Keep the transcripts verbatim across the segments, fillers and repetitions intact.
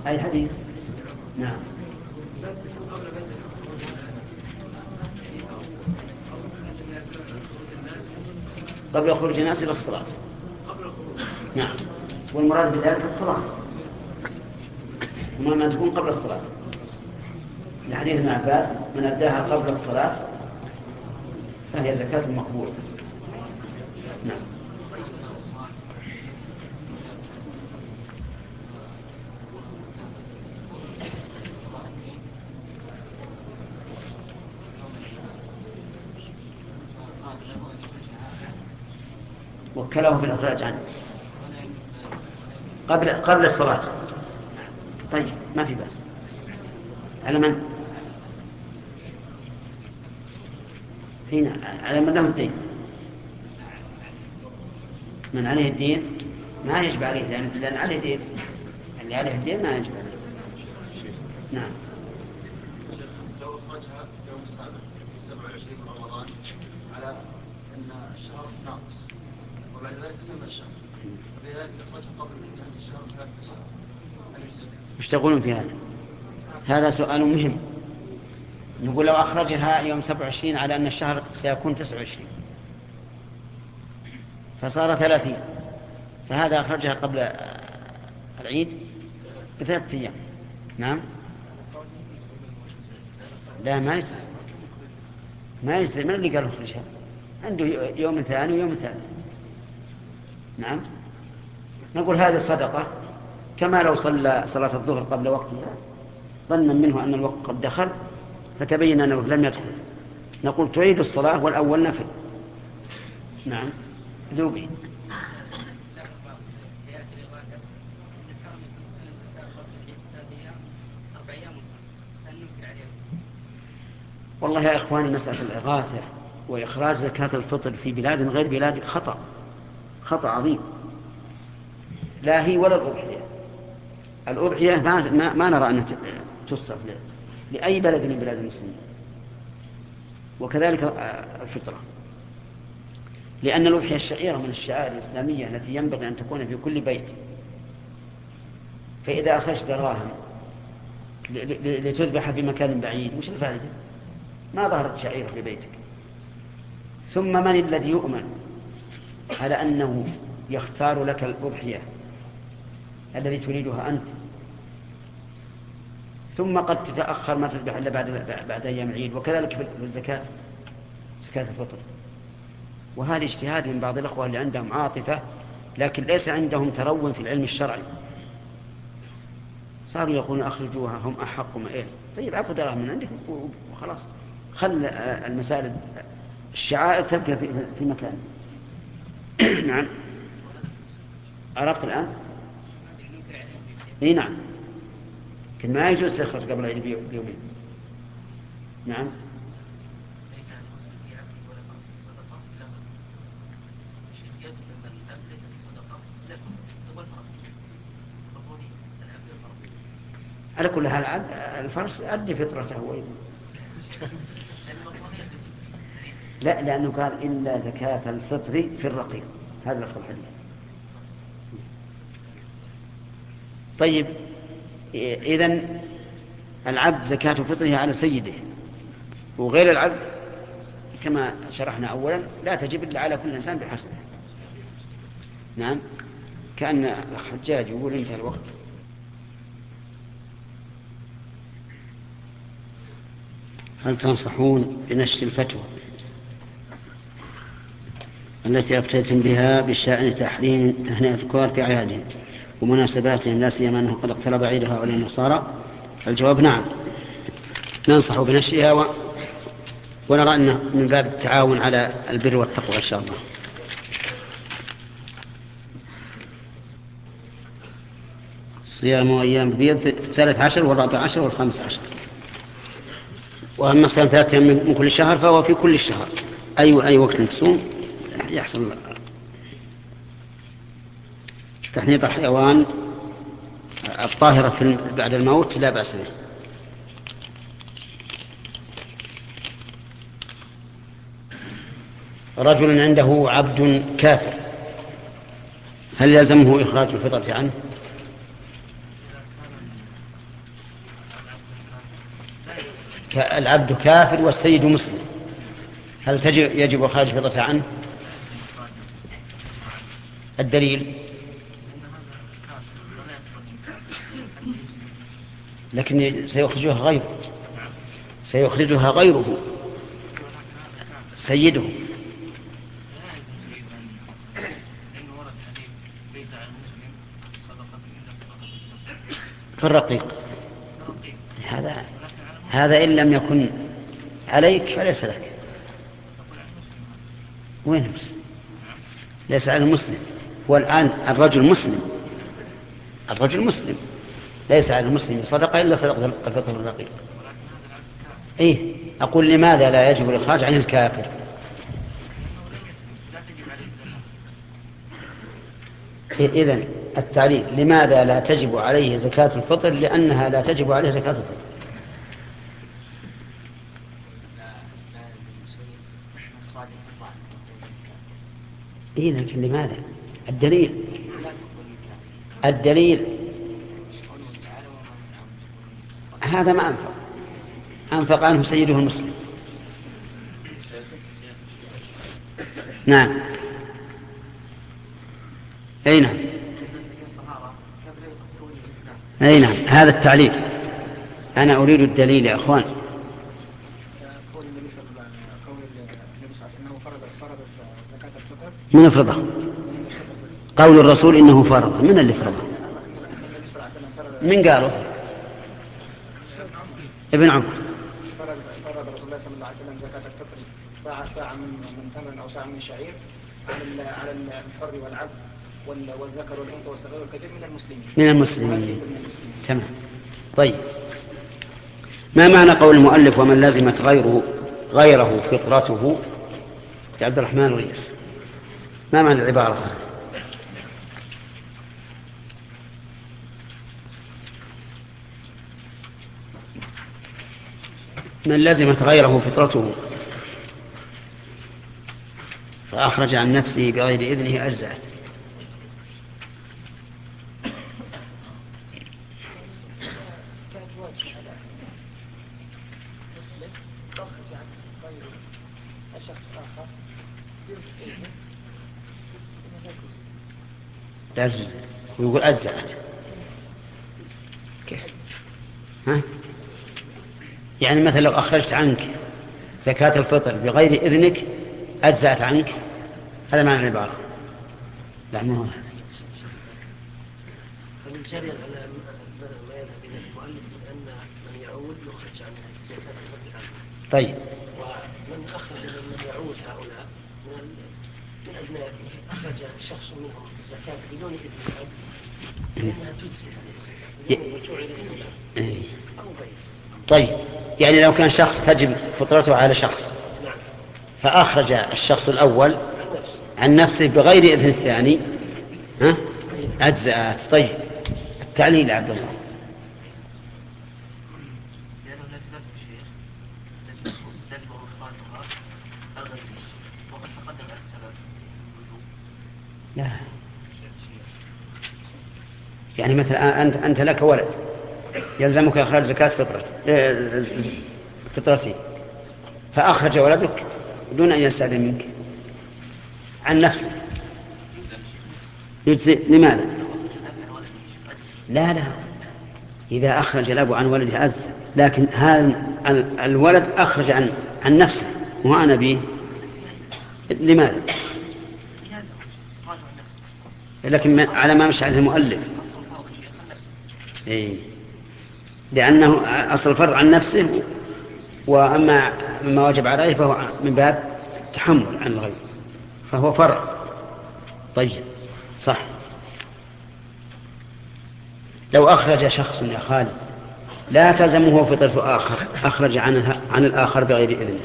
أي حديث؟ نعم. قبل خروج الناس إلى الصلاة. نعم. والمراد بذلك الصلاة، وما ما تكون قبل الصلاة، لحديث ابن عباس: من أداها قبل الصلاة فهي زكاة مقبولة. نعم. وكله بالإخراج عنه قبل قبل الصلاة. طيب ما في بأس. على من؟ هنا على من له الدين. من عليه الدين ما يجب عليه، لأن, لأن عليه دين. اللي عليه الدين ما يجب عليه. نعم. لو أخرجها يوم السابع في سبعة وعشرين من رمضان على أن الشهر ناقص، وبعد ذلك تم الشهر، فلذلك أخرجها قبل انتهاء الشهر ثلاثة أيام، هل يجوز؟ وش تقولون في هذا؟ هذا سؤال مهم. نقول لو أخرجها يوم سبعة وعشرين على أن الشهر سيكون تسعة وعشرين فصار ثلاثين، فهذا أخرجها قبل العيد بثلاثة أيام. نعم. لا ما يجزي، ما يجزي. من اللي قال أخرجها؟ عنده يوم ثاني ويوم ثالث. نعم. نقول هذه الصدقة كما لو صلى صلاة الظهر قبل وقتها ظنا منه أن الوقت قد دخل فتبين أنه لم يدخل، نقول تعيد الصلاة والأول نفل. نعم. ذوبي. والله يا إخواني مسألة الإغاثة وإخراج زكاة الفطر في بلاد غير بلادك خطأ خطأ عظيم. لا هي ولا الأضحية. الأضحية ما, ما, ما نرى أنها تصرف لأي بلد من بلاد المسلمين، وكذلك الفطرة، لأن الأضحية الشعيرة من الشعائر الإسلامية التي ينبغي أن تكون في كل بيت. فإذا أخرجت دراهم لتذبح في مكان بعيد وش الفائدة؟ ما ظهرت شعيرة في بيتك. ثم من الذي يؤمن على أنه يختار لك الأضحية الذي تريدها أنت؟ ثم قد تتأخر ما تذبح إلا بعد بعد أيام العيد، وكذلك في الزكاة، زكاة الفطر. وهذا اجتهاد من بعض الأخوة اللي عندهم عاطفة لكن ليس عندهم ترون في العلم الشرعي، صاروا يقولون أخرجوها هم أحق ما إيه. طيب عفوا دراهم من عندك وخلاص، خل المسائل الشعائر تبقى في, في مكان. نعم. عرفت الآن؟ اي نعم. لكن ما يجوز تخرج قبل العيد بيومين. نعم. على كل حال الفرس أدي فطرته أيضا. لا، لأنه قال إلا زكاة الفطر في الرقيق، هذا لفظ الحديث. طيب إذن العبد زكاة فطره على سيده، وغير العبد كما شرحنا أولا لا تجب إلا على كل إنسان بحسبه. نعم. كأن الحجاج يقول انتهى الوقت. هل تنصحون بنشر الفتوى التي أفتيتم بها بشأن تحريم تهنئة الكفار في أعيادهم ومناسباتهم لا سيما أنه قد اقترب عيد هؤلاء النصارى؟ الجواب نعم، ننصح بنشرها و... ونرى أنه من باب التعاون على البر والتقوى إن شاء الله. صيام أيام البيض في الثالث عشر والرابع عشر والخامس عشر، وأما صيام ثلاثة أيام من كل شهر فهو في كل الشهر، أي أي وقت تصوم يحصل تحنيط الحيوان الطاهرة في بعد الموت لا بأس به. رجل عنده عبد كافر هل يلزمه إخراج الفطرة عنه؟ العبد كافر والسيد مسلم، هل تجب يجب إخراج فطرته عنه؟ الدليل؟ لكن سيخرجها غيره، سيخرجها غيره سيده. في الرقيق هذا هذا إن لم يكن عليك فليس لك. وين المسلم؟ ليس على المسلم. والآن الرجل مسلم، الرجل مسلم ليس على المسلم صدقة إلا صدقة الفطر الرقيق. إيه أقول لماذا لا يجب الإخراج عن الكافر؟ إذن التعليل لماذا لا تجب عليه زكاة الفطر؟ لأنها لا تجب عليه زكاة الفطر. إيه لكن لماذا؟ الدليل الدليل هذا ما أنفق، أنفق عنه سيده المسلم. نعم. أي نعم. أي نعم هذا التعليل. أنا أريد الدليل يا أخوان. من فرضه؟ قول الرسول إنه فرض. من اللي فرضه؟ من قاله؟ ابن عمر. فرض رسول الله صلى الله عليه وسلم زكاة الفطر باع ساعة من تمر أو ساعة من شعير على على الحر والعبد والذكر والأنثى والصغير والكبير من المسلمين. من المسلمين. تمام. طيب ما معنى قول المؤلف ومن لازمت غيره غيره فطرته؟ يا عبد الرحمن وليس ما معنى العبارة هذه؟ من لزمت غيره فطرته فأخرج عن نفسه بغير إذنه أجزأت. لا تجزئ ويقول أجزأت. كيف؟ ها؟ يعني مثلا لو أخرجت عنك زكاة الفطر بغير إذنك أجزأت عنك، هذا معنى العبارة. لا ما هو هذا. فبالجري على ما يذهب إلى المؤلف أن من يعود يخرج عن زكاة الفطر عنه. طيب. ومن أخرج من يعود هؤلاء من من أبنائه أخرج شخص منهم الزكاة بدون إذن الأب لأنها تجزي هذه الزكاة بدون رجوع إلى الأب أو غيره. طيب يعني لو كان شخص تجب فطرته على شخص فأخرج الشخص الأول عن نفسه بغير إذن الثاني ها أجزأت. طيب التعليل عبد الله. لأنه لازمته شيخ لازمه إخراجها الغير وقد تقدم على السبب. لا يعني مثلا أنت أنت لك ولد يلزمك إخراج زكاة فطرته فطرته فأخرج ولدك دون أن يستأذن منك عن نفسه يجزي. لماذا؟ لا لا إذا أخرج الأب عن ولده أجزى، لكن هذا الولد أخرج عن عن نفسه وأنا به. لماذا؟ لكن على ما مشى عليه المؤلف. إيه لأنه أصل الفرض عن نفسه، وأما ما وجب عليه فهو من باب تحمل عن الغير فهو فرع. طيب صح. لو أخرج شخص يا خالد لا تلزمه فطرة آخر أخرج عن عن الآخر بغير إذنه،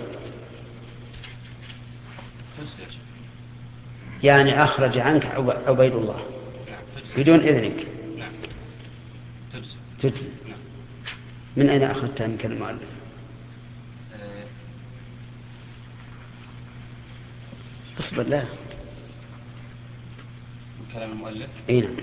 يعني أخرج عنك عبيد الله بدون إذنك تجزي. من أين أخذتها من كلمة المؤلف؟ اصبر لا من كلام المؤلف. اي نعم.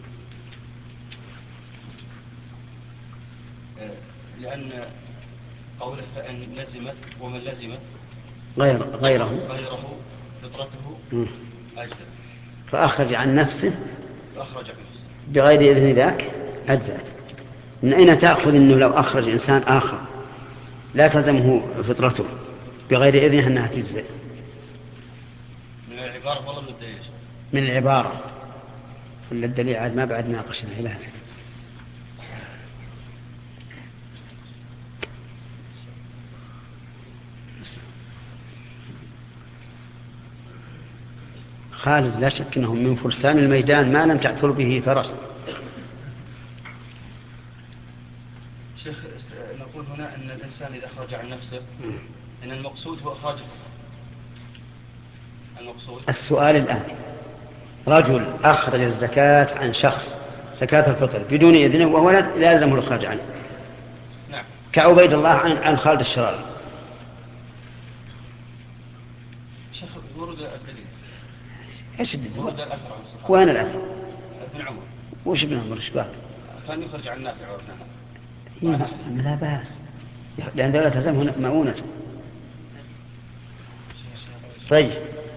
لأن قوله فإن لزمت ومن لزمت غير غيره غيره فطرته مم. أجزأ. فأخرج عن نفسه فأخرج عن نفسه بغير إذن ذاك أجزأت. من أين تأخذ أنه لو أخرج إنسان آخر لا تلزمه فطرته بغير إذنه أنها تجزئ؟ من العبارة والله من الدليل. من العبارة ولا الدليل عاد ما بعد ناقشنا إلى هذا. خالد لا شك أنهم من فرسان الميدان ما لم تعثر به فرس. شيخ نقول هنا أن الإنسان إذا خرج عن نفسه أن المقصود هو إخراج المقصود. السؤال الآن رجل أخرج الزكاة عن شخص زكاة الفطر بدون إذنه وهو لا يلزمه الإخراج عنه. نعم. كعبيد الله عن عن خالد الشراري. شيخ ورد الدليل. ايش الدليل؟ ورد الأثر عن الصحابة. وين الأثر؟ ابن عمر. وش ابن عمر ايش قال؟ كان يخرج عن نافع لا وابنها. لا بأس لأن ذولا تلزمه مؤونته. طيب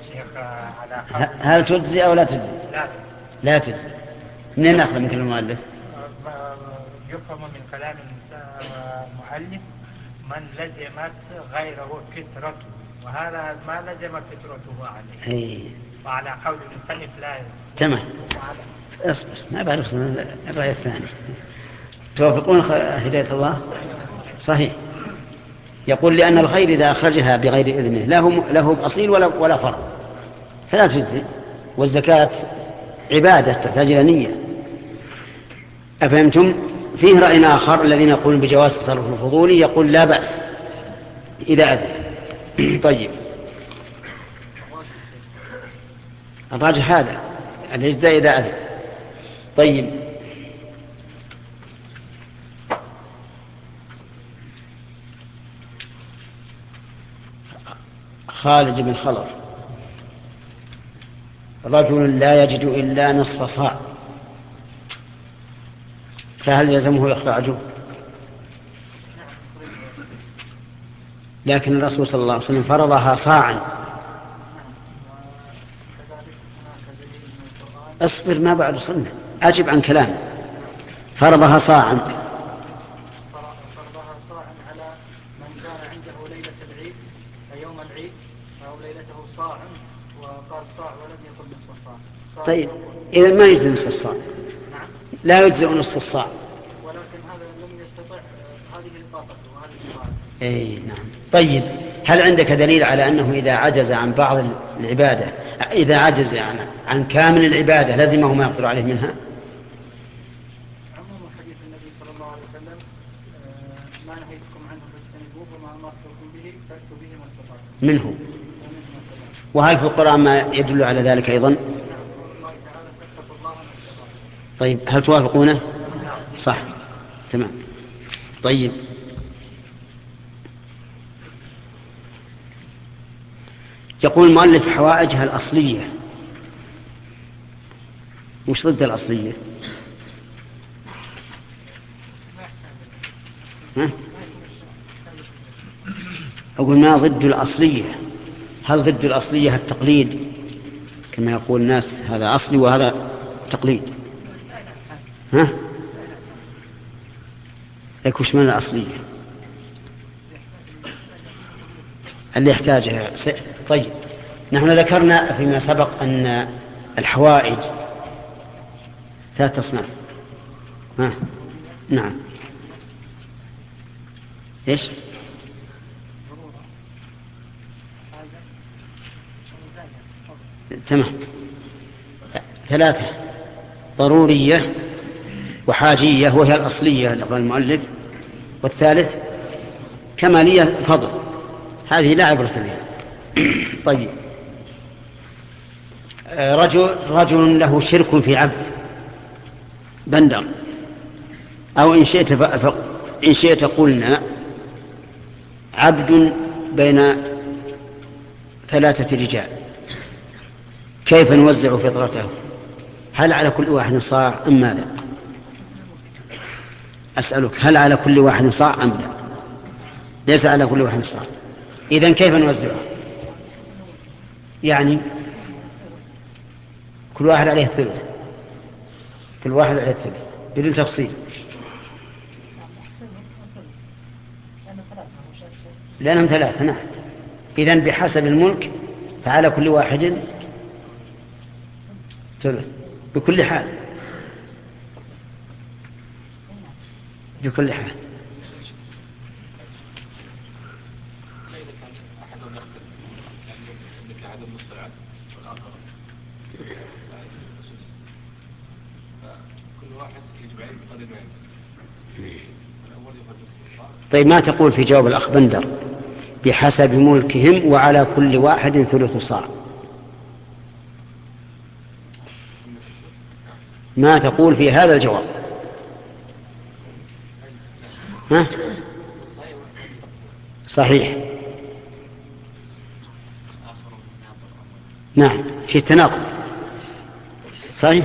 هل تجزي أو لا تجزي؟ لا لا تجزي. منين نأخذ من كلمة المؤلف؟ يفهم من كلام المؤلف من لزمت غيره فطرته وهذا ما لزم فطرته عليه. اي وعلى قول المصنف لا. تمام. اصبر ما بعرف الرأي الثاني. توافقون هداية الله؟ صحيح. يقول لأن الخير إذا أخرجها بغير إذنه له له أصيل ولا ولا فرع فلا تجزي. والزكاة عبادة تحتاج إلى نية. أفهمتم؟ فيه رأي آخر الذين يقولون بجواز التصرف الفضولي يقول لا بأس إذا أذن. طيب الراجح هذا الإجزاء إذا أذن. طيب خالد بن خلف رجل لا يجد إلا نصف صاع فهل يلزمه إخراجه؟ لكن الرسول صلى الله عليه وسلم فرضها صاعا. اصبر ما بعد وصلنا أجب عن كلام. فرضها صاعا. فرضها صاعا على من كان عنده ليلة العيد يوم العيد أو ليلته صاعا وقال صاع ولم يقل نصف صاع. طيب إذا ما يجزي نصف الصاع. نعم. لا يجزي نصف الصاع. ولكن هذا لم يستطع هذه الطاقة وهذه الطاقة. اي نعم. طيب هل عندك دليل على أنه إذا عجز عن بعض العبادة إذا عجز عن, عن كامل العبادة لزمه ما يقدر عليه منها؟ عموم حديث النبي صلى الله عليه وسلم ما نهيتكم عنه فاجتنبوه وما أمرتكم به فأتوا به ما استطعتم. منه. وهل في القرآن ما يدل على ذلك أيضا؟ طيب هل توافقونه؟ صح تمام. طيب يقول المؤلف حوائجها الأصلية. وش ضد الأصلية؟ ها؟ أقول ما ضد الأصلية. هل ضد الأصلية التقليد كما يقول الناس هذا أصلي وهذا تقليد؟ ها؟ لك وش من الأصلية اللي يحتاجها؟ طيب نحن ذكرنا فيما سبق أن الحوائج ثلاث أصناف. ها؟ نعم. إيش؟ تمام. ثلاثة: ضرورية وحاجية وهي الأصلية اللي قال المؤلف، والثالث كمالية فضل، هذه لا عبرة بها. طيب رجل, رجل له شرك في عبد بندر، أو إن شئت, إن شئت قلنا عبد بين ثلاثة رجال، كيف نوزع فطرته؟ هل على كل واحد صاع أم ماذا؟ أسألك هل على كل واحد صاع أم لا؟ ليس على كل واحد صاع. إذن كيف نوزعها؟ يعني كل واحد عليه الثلث، كل واحد عليه الثلث بدون تفصيل، لأنهم ثلاثة. نعم. إذن بحسب الملك فعلى كل واحد ثلث بكل حال، بكل حال. طيب ما تقول في جواب الأخ بندر بحسب ملكهم وعلى كل واحد ثلث صاع؟ ما تقول في هذا الجواب؟ ها؟ صحيح. نعم في التناقض. صحيح.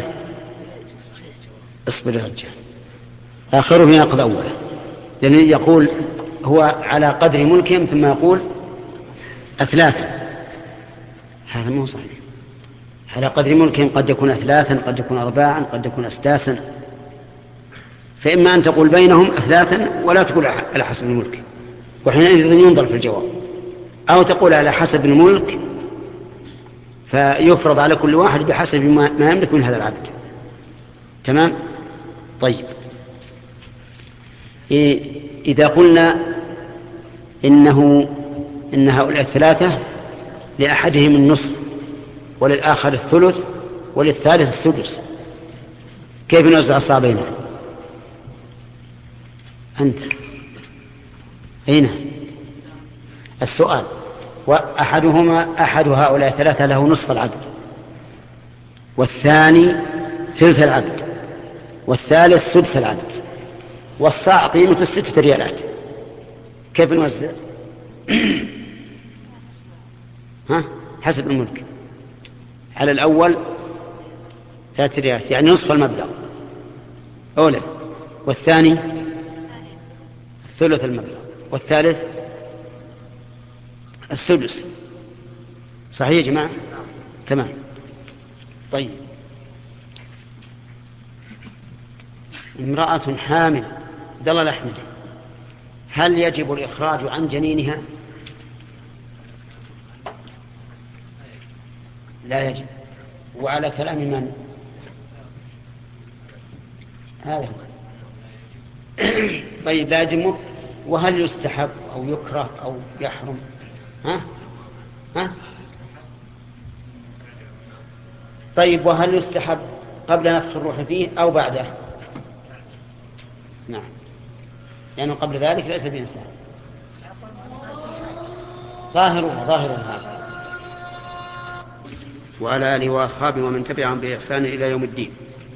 اصبر يا رجال، آخره يناقض أوله، لأن يقول هو على قدر ملكهم ثم يقول أثلاثا، هذا مو صحيح. على قدر ملكهم قد يكون أثلاثا، قد يكون أرباعا، قد يكون أسداسا، فإما أن تقول بينهم أثلاثا ولا تقول على حسب الملك، وحينئذ ينظر في الجواب، أو تقول على حسب الملك فيفرض على كل واحد بحسب ما يملك من هذا العبد. تمام. طيب إذا قلنا إنه إن هؤلاء الثلاثة لأحدهم النصف وللآخر الثلث وللثالث السدس، كيف نوزع الصاع بينهم؟ أنت أين السؤال؟ وأحدهما أحد هؤلاء الثلاثة له نصف العبد، والثاني ثلث العبد، والثالث سدس العبد، والصاع قيمته ستة ريالات، كيف نوزع؟ ها؟ حسب الملك. على الأول ثلاثة ريالات يعني نصف المبلغ أولا، والثاني الثلث المبلغ، والثالث السدس. صحيح يا جماعة؟ تمام. طيب امرأة حامل دل الأحمد، هل يجب الإخراج عن جنينها؟ لا يجب. وعلى كلام من؟ هذا هو. طيب لا يجب. وهل يستحب أو يكره أو يحرم؟ ها؟ ها؟ طيب وهل يستحب قبل نفخ الروح فيه أو بعده؟ نعم، لأنه يعني قبل ذلك ليس بإنسان. ظاهرها ظاهرها هذا. وعلى آله وأصحابه ومن تبعهم بإحسان إلى يوم الدين.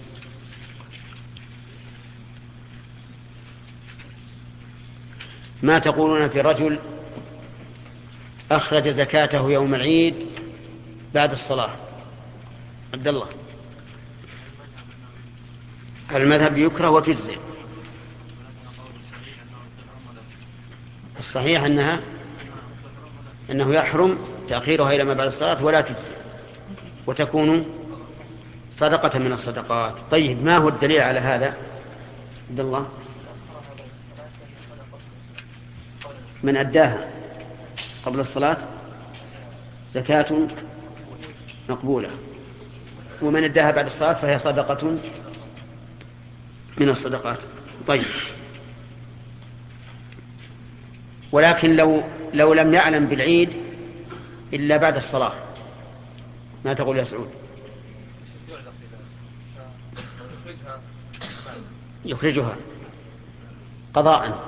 ما تقولون في رجل أخرج زكاته يوم العيد بعد الصلاة؟ عبد الله. المذهب يكره وتجزئ. الصحيح أنها أنه يحرم تأخيرها إلى ما بعد الصلاة ولا تجزئ، وتكون صدقة من الصدقات. طيب ما هو الدليل على هذا عبد الله؟ من أداها قبل الصلاة زكاة مقبولة، ومن أداها بعد الصلاة فهي صدقة من الصدقات. طيب ولكن لو لو لم يعلم بالعيد إلا بعد الصلاة ما تقول يا سعود؟ يخرجها قضاء.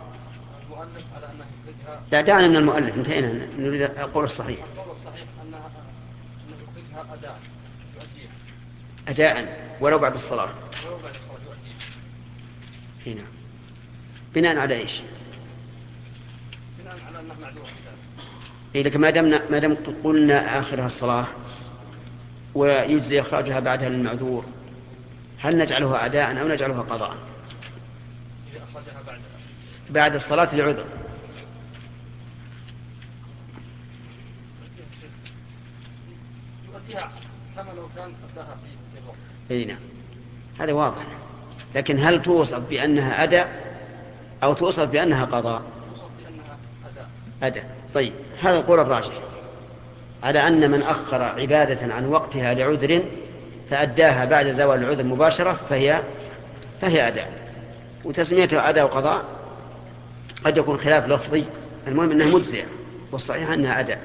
لا دعنا من المؤلف، انتهينا، نريد القول الصحيح. القول الصحيح أنها يخرجها أداء يؤديها أداء ولو بعد الصلاة. ولو بعد الصلاة يؤديها. هنا بناء على إيش؟ بناء على أنه معذور. إيه لكن ما دمنا ما دام قلنا آخرها الصلاة ويجزي إخراجها بعدها للمعذور، هل نجعلها أداء أو نجعلها قضاء؟ إذا أخرجها بعد بعد الصلاة لعذر. يؤديها كما لو كان أداها في الوقت. اي نعم، هذا واضح. لكن هل توصف بأنها أداء أو توصف بأنها قضاء؟ توصف بأنها أداء. أداء. طيب، هذا القول الراجح على أن من أخر عبادة عن وقتها لعذر فأداها بعد زوال العذر مباشرة فهي فهي أداء. وتسميتها أداء وقضاء قد يكون خلاف لفظي، المهم أنها مجزئة، والصحيح أنها أداء.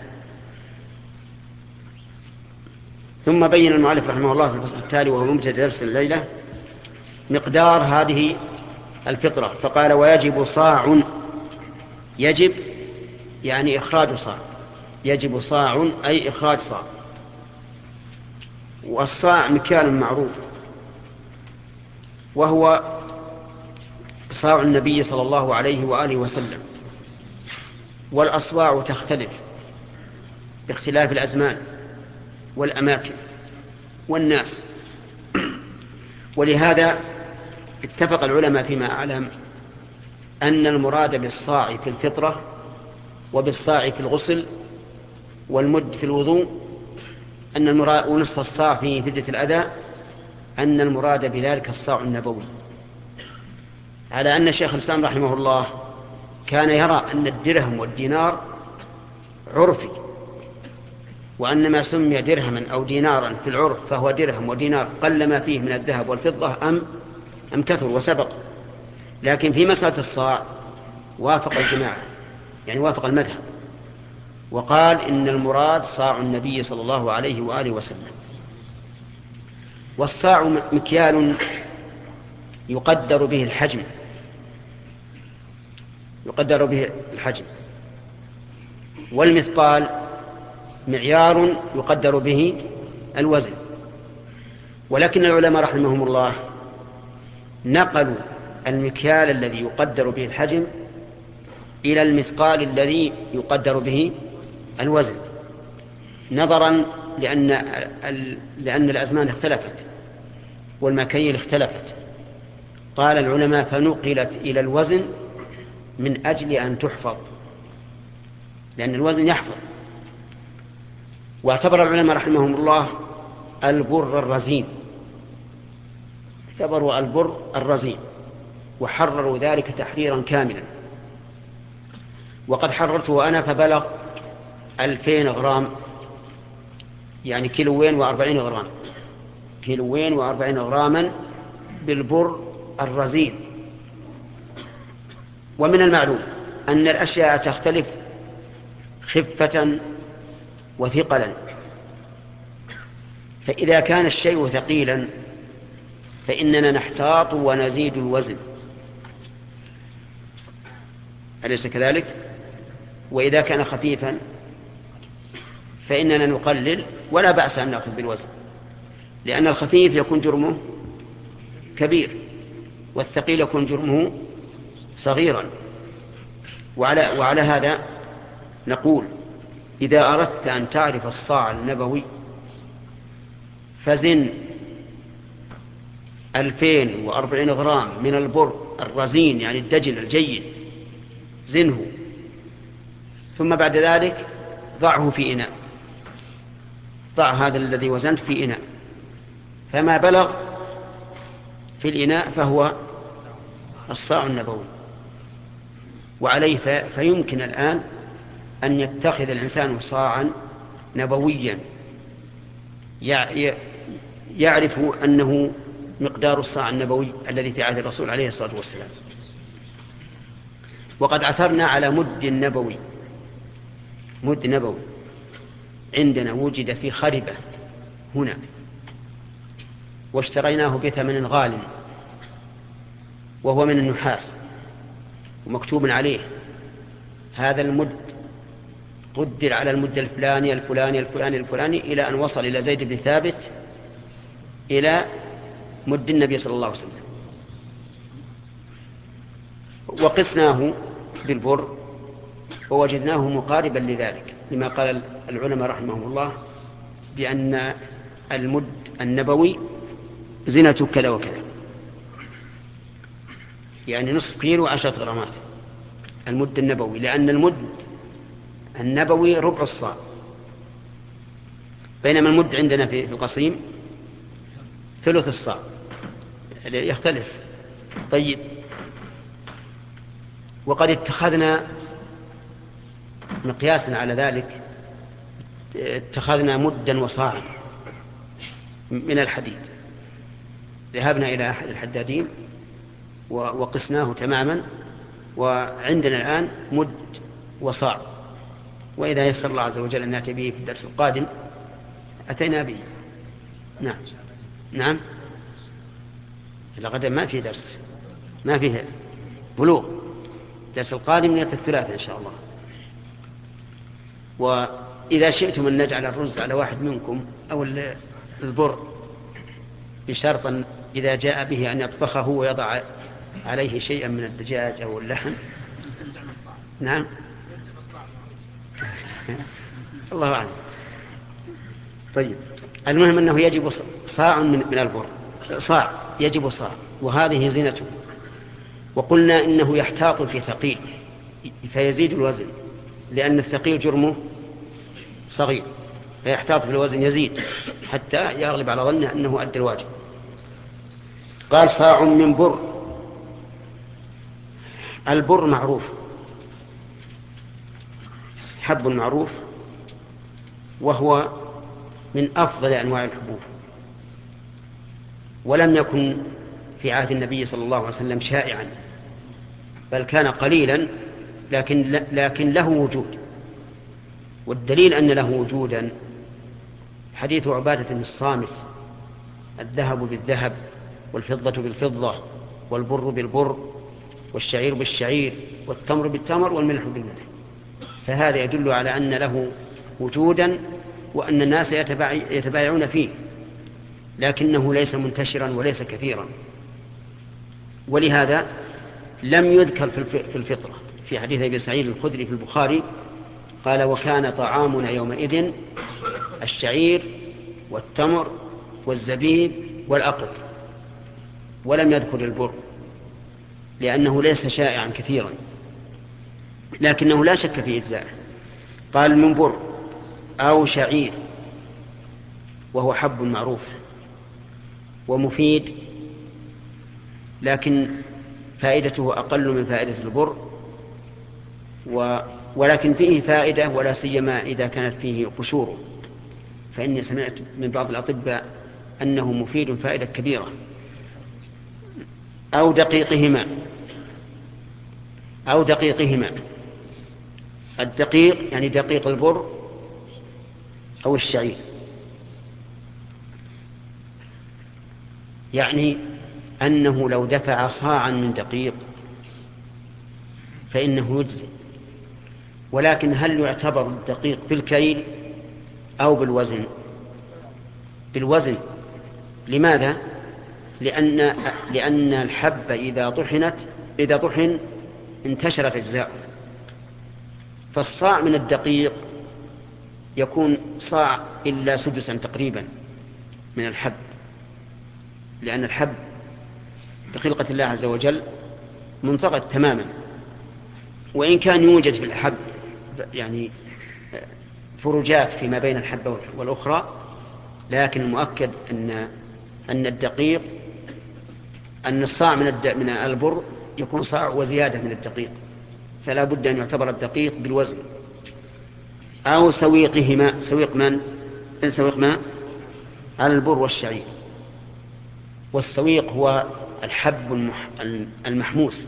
ثم بين المؤلف رحمه الله في الفصل التالي وهو مبتدأ درس الليلة مقدار هذه الفطرة، فقال: ويجب صاع. يجب يعني إخراج صاع، يجب صاع أي إخراج صاع. والصاع مكيال معروف، وهو صاع النبي صلى الله عليه وآله وسلم. والأصواع تختلف باختلاف الأزمان والأماكن والناس، ولهذا اتفق العلماء فيما أعلم أن المراد بالصاع في الفطرة وبالصاع في الغسل والمد في الوضوء أن المراد ونصف الصاع في فدية الأذى أن المراد بذلك الصاع النبوي، على أن شيخ الإسلام رحمه الله كان يرى أن الدرهم والدينار عرفي، وأن ما سمي درهما أو دينارا في العرف فهو درهم ودينار قل ما فيه من الذهب والفضة أم أم كثر وسبق. لكن في مسألة الصاع وافق الجماعة، يعني وافق المذهب، وقال إن المراد صاع النبي صلى الله عليه وآله وسلم. والصاع مكيال يقدر به الحجم، يقدر به الحجم. والمثقال معيار يقدر به الوزن. ولكن العلماء رحمهم الله نقلوا المكيال الذي يقدر به الحجم إلى المثقال الذي يقدر به الوزن، نظرا لأن, لأن الأزمان اختلفت والمكاييل اختلفت. قال العلماء فنقلت إلى الوزن من أجل أن تحفظ، لأن الوزن يحفظ. واعتبر العلماء رحمهم الله البر الرزين، اعتبروا البر الرزين وحرروا ذلك تحريرا كاملا. وقد حررته أنا فبلغ ألفين غرام، يعني كيلوين وأربعين غرام، كيلوين وأربعين غراما بالبر الرزين. ومن المعلوم أن الأشياء تختلف خفة وثقلا، فإذا كان الشيء ثقيلا فإننا نحتاط ونزيد الوزن، أليس كذلك؟ وإذا كان خفيفا فإننا نقلل ولا بأس أن نأخذ بالوزن، لأن الخفيف يكون جرمه كبير والثقيل يكون جرمه صغيرا. وعلى, وعلى هذا نقول إذا أردت أن تعرف الصاع النبوي فزن ألفين وأربعين غرام من البر الرزين، يعني الدجل الجيد، زنه، ثم بعد ذلك ضعه في إناء، ضع هذا الذي وزنت في إناء، فما بلغ في الإناء فهو الصاع النبوي. وعليه فيمكن الآن أن يتخذ الإنسان صاعا نبويا يعرف أنه مقدار الصاع النبوي الذي في عهد الرسول عليه الصلاة والسلام. وقد عثرنا على مد نبوي، مد نبوي عندنا وجد في خربة هنا، واشتريناه بثمن غال، وهو من النحاس ومكتوب عليه هذا المد قدر على المد الفلاني الفلاني الفلاني الفلاني إلى أن وصل إلى زيد بن ثابت إلى مد النبي صلى الله عليه وسلم. وقسناه بالبر ووجدناه مقاربا لذلك، لما قال العلماء رحمهم الله بأن المد النبوي زنة كذا وكذا، يعني نصف كيلو عشرة غرامات المد النبوي، لأن المد النبوي ربع الصاع، بينما المد عندنا في القصيم ثلث الصاع، يختلف. طيب، وقد اتخذنا مقياسا على ذلك، اتخذنا مدا وصاعا من الحديد، ذهبنا إلى أحد الحدادين وقسناه تماما، وعندنا الآن مد وصاع، وإذا يسر الله عز وجل أن نأتي به في الدرس القادم أتينا به. نعم نعم، إلى غدا ما في درس، ما فيه بلوغ. الدرس القادم نية الثلاثة إن شاء الله. وإذا شئتم أن نجعل الرز على واحد منكم أو البر، بشرط إذا جاء به أن يطبخه ويضع عليه شيئا من الدجاج أو اللحم. نعم الله أعلم. طيب، المهم أنه يجب صاع من البر، صاع يجب صاع، وهذه زينته. وقلنا إنه يحتاط في ثقيل فيزيد الوزن، لأن الثقيل جرمه صغير، فيحتاط في الوزن يزيد حتى يغلب على ظنه أنه أدى الواجب. قال صاع من بر. البر معروف، حب معروف، وهو من أفضل أنواع الحبوب، ولم يكن في عهد النبي صلى الله عليه وسلم شائعا، بل كان قليلا، لكن, لكن له وجود. والدليل أن له وجودا حديث عبادة بن الصامت: الذهب بالذهب، والفضة بالفضة، والبر بالبر، والشعير بالشعير، والتمر بالتمر، والملح بالملح. فهذا يدل على أن له وجودا، وأن الناس يتبايعون فيه، لكنه ليس منتشرا وليس كثيرا. ولهذا لم يذكر في الفطرة. في حديث أبي سعيد الخدري في البخاري قال: وكان طعامنا يومئذ الشعير والتمر والزبيب والأقط، ولم يذكر البر لأنه ليس شائعا كثيرا، لكنه لا شك في إجزائه. قال: من بر أو شعير، وهو حب معروف ومفيد، لكن فائدته أقل من فائدة البر، و ولكن فيه فائدة، ولا سيما إذا كانت فيه قشور، فإني سمعت من بعض الأطباء أنه مفيد فائدة كبيرة. أو دقيقهما أو دقيقهما الدقيق يعني دقيق البر أو الشعير، يعني أنه لو دفع صاعا من دقيق فإنه يجزي. ولكن هل يعتبر الدقيق بالكيل أو بالوزن؟ بالوزن. لماذا؟ لأن, لأن الحب إذا طحنت إذا طحن انتشرت أجزاؤه، فالصاع من الدقيق يكون صاع إلا سدسا تقريبا من الحب، لأن الحب بخلقة الله عز وجل منتقد تماما، وإن كان يوجد في الحب يعني فروجات فيما بين الحبة والأخرى، لكن المؤكد أن أن الدقيق أن الصاع من من البر يكون صاع وزيادة من الدقيق، فلا بد أن يعتبر الدقيق بالوزن. أو سويقهما، سويق من؟ سويق ما؟ على البر والشعير. والسويق هو الحب المحموس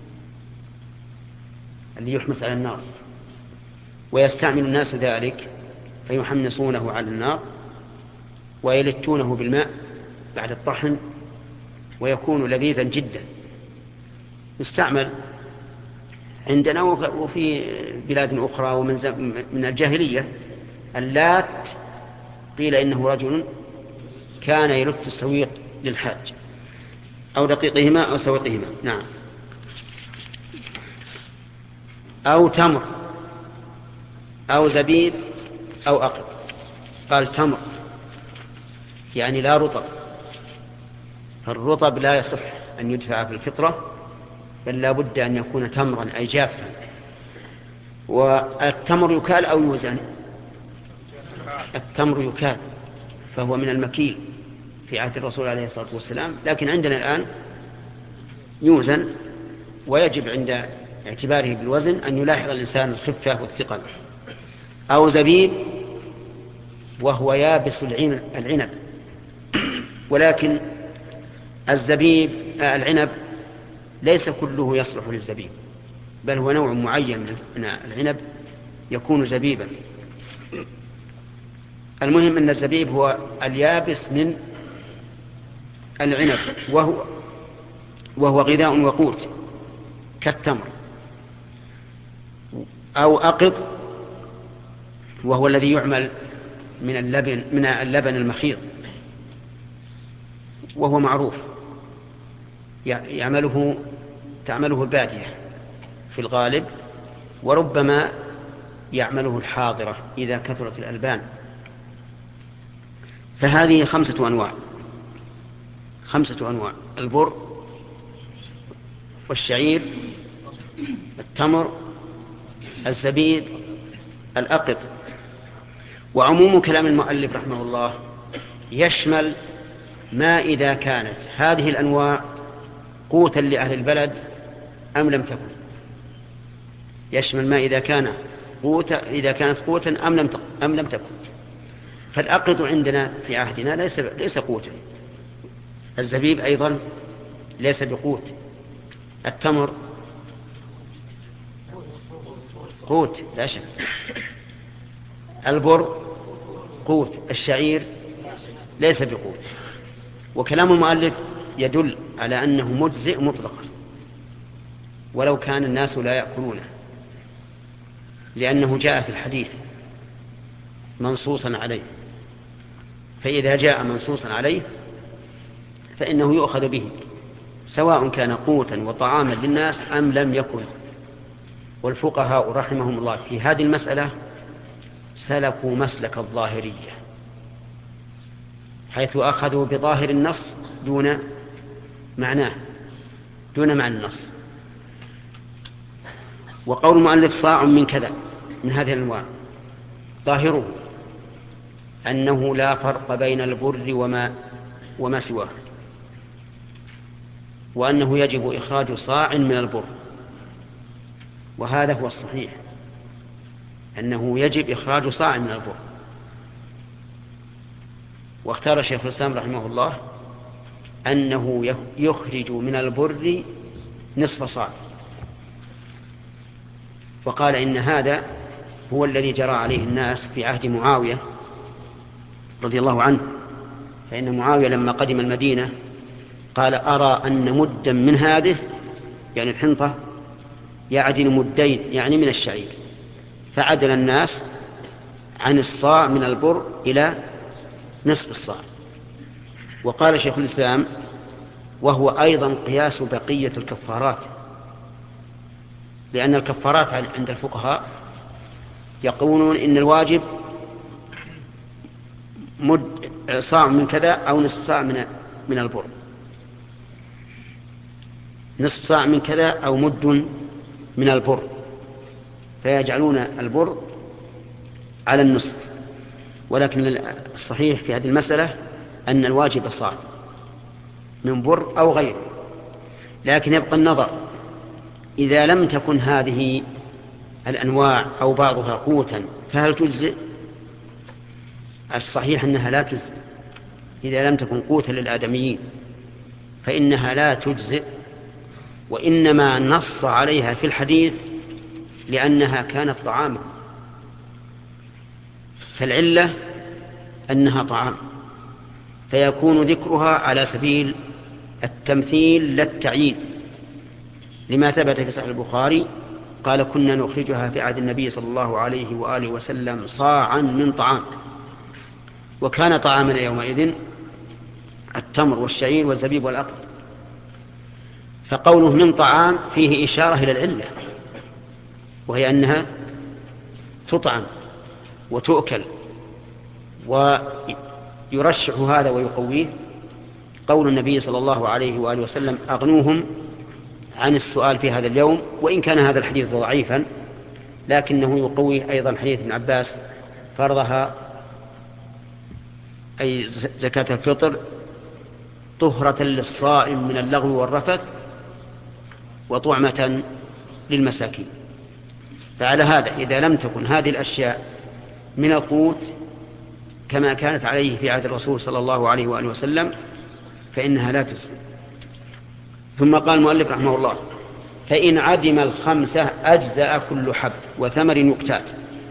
اللي يحمس على النار، ويستعمل الناس ذلك فيحمصونه على النار ويلتونه بالماء بعد الطحن، ويكون لذيذا جدا. يستعمل عندنا وفي بلاد أخرى ومن من الجاهلية. اللات قيل إنه رجل كان يلت السويق للحاج. أو دقيقهما أو سويقهما. نعم. أو تمر أو زبيب أو أقط. قال تمر يعني لا رطب، فالرطب لا يصح أن يدفع في الفطرة، بل لا بد أن يكون تمرا أي جافا. والتمر يكال أو يوزن؟ التمر يكال فهو من المكيل في عهد الرسول عليه الصلاة والسلام، لكن عندنا الآن يوزن، ويجب عند اعتباره بالوزن أن يلاحظ الإنسان الخفة والثقل. أو زبيب وهو يابس العنب، ولكن الزبيب العنب ليس كله يصلح للزبيب، بل هو نوع معين من العنب يكون زبيبا. المهم أن الزبيب هو اليابس من العنب، وهو, وهو غذاء وقوت كالتمر. أو أقط وهو الذي يعمل من اللبن من اللبن المخيط، وهو معروف يعمله تعمله البادية في الغالب، وربما يعمله الحاضرة إذا كثرت الألبان. فهذه خمسة أنواع خمسة أنواع: البر والشعير، التمر، الزبيب، الأقط. وعموم كلام المؤلف رحمه الله يشمل ما إذا كانت هذه الأنواع قوتا لأهل البلد أم لم تكن، يشمل ما إذا كان قوتا إذا كانت قوتا أم لم أم لم تكن. فالأقط عندنا في عهدنا ليس ليس قوتا، الزبيب أيضا ليس بقوت، التمر قوت لا شك، البر قوت، الشعير ليس بقوت. وكلام المؤلف يدل على أنه مجزئ مطلقا ولو كان الناس لا يأكلونه، لأنه جاء في الحديث منصوصا عليه، فإذا جاء منصوصا عليه فإنه يؤخذ به سواء كان قوتا وطعاما للناس أم لم يكن. والفقهاء رحمهم الله في هذه المسألة سلكوا مسلك الظاهرية، حيث أخذوا بظاهر النص دون معناه دون معنى النص. وقول المؤلف صاع من كذا من هذه الأنواع ظاهره أنه لا فرق بين البر وما, وما سواه، وأنه يجب إخراج صاع من البر، وهذا هو الصحيح، أنه يجب إخراج صاع من البر. واختار شيخ الإسلام رحمه الله أنه يخرج من البر نصف صاع، وقال إن هذا هو الذي جرى عليه الناس في عهد معاوية رضي الله عنه. فإن معاوية لما قدم المدينة قال: أرى أن مدا من هذه، يعني الحنطة، يعدل مدين، يعني من الشعير، فعدل الناس عن الصاع من البر إلى نصف الصاع. وقال شيخ الإسلام: وهو أيضا قياس بقية الكفارات، لأن الكفارات عند الفقهاء يقولون إن الواجب مد صاع من كذا أو نصف صاع من من البر، نصف صاع من كذا أو مد من البر، فيجعلون البر على النصف. ولكن الصحيح في هذه المسألة أن الواجب صاع من بر أو غيره. لكن يبقى النظر، إذا لم تكن هذه الأنواع أو بعضها قوتا فهل تجزئ؟ الصحيح أنها لا تجزئ. إذا لم تكن قوتا للآدميين فإنها لا تجزئ، وإنما نص عليها في الحديث لأنها كانت طعاما، فالعلة أنها طعام، فيكون ذكرها على سبيل التمثيل لا التعيين، لما ثبت في صحيح البخاري قال: كنا نخرجها في عهد النبي صلى الله عليه وآله وسلم صاعا من طعام، وكان طعامنا يومئذ التمر والشعير والزبيب والأقط. فقوله من طعام فيه إشارة إلى العلة، وهي أنها تطعم وتؤكل. ويرشح هذا ويقويه قول النبي صلى الله عليه وآله وسلم: أغنوهم عن السؤال في هذا اليوم. وإن كان هذا الحديث ضعيفا لكنه يقوي أيضا حديث ابن عباس: فرضها أي زكاة الفطر طهرة للصائم من اللغو والرفث وطعمة للمساكين. فعلى هذا إذا لم تكن هذه الأشياء من القوت كما كانت عليه في عهد الرسول صلى الله عليه وآله وسلم فإنها لا تجزي. ثم قال المؤلف رحمه الله: فإن عدم الخمسة أجزأ كل حب وثمر يقتات.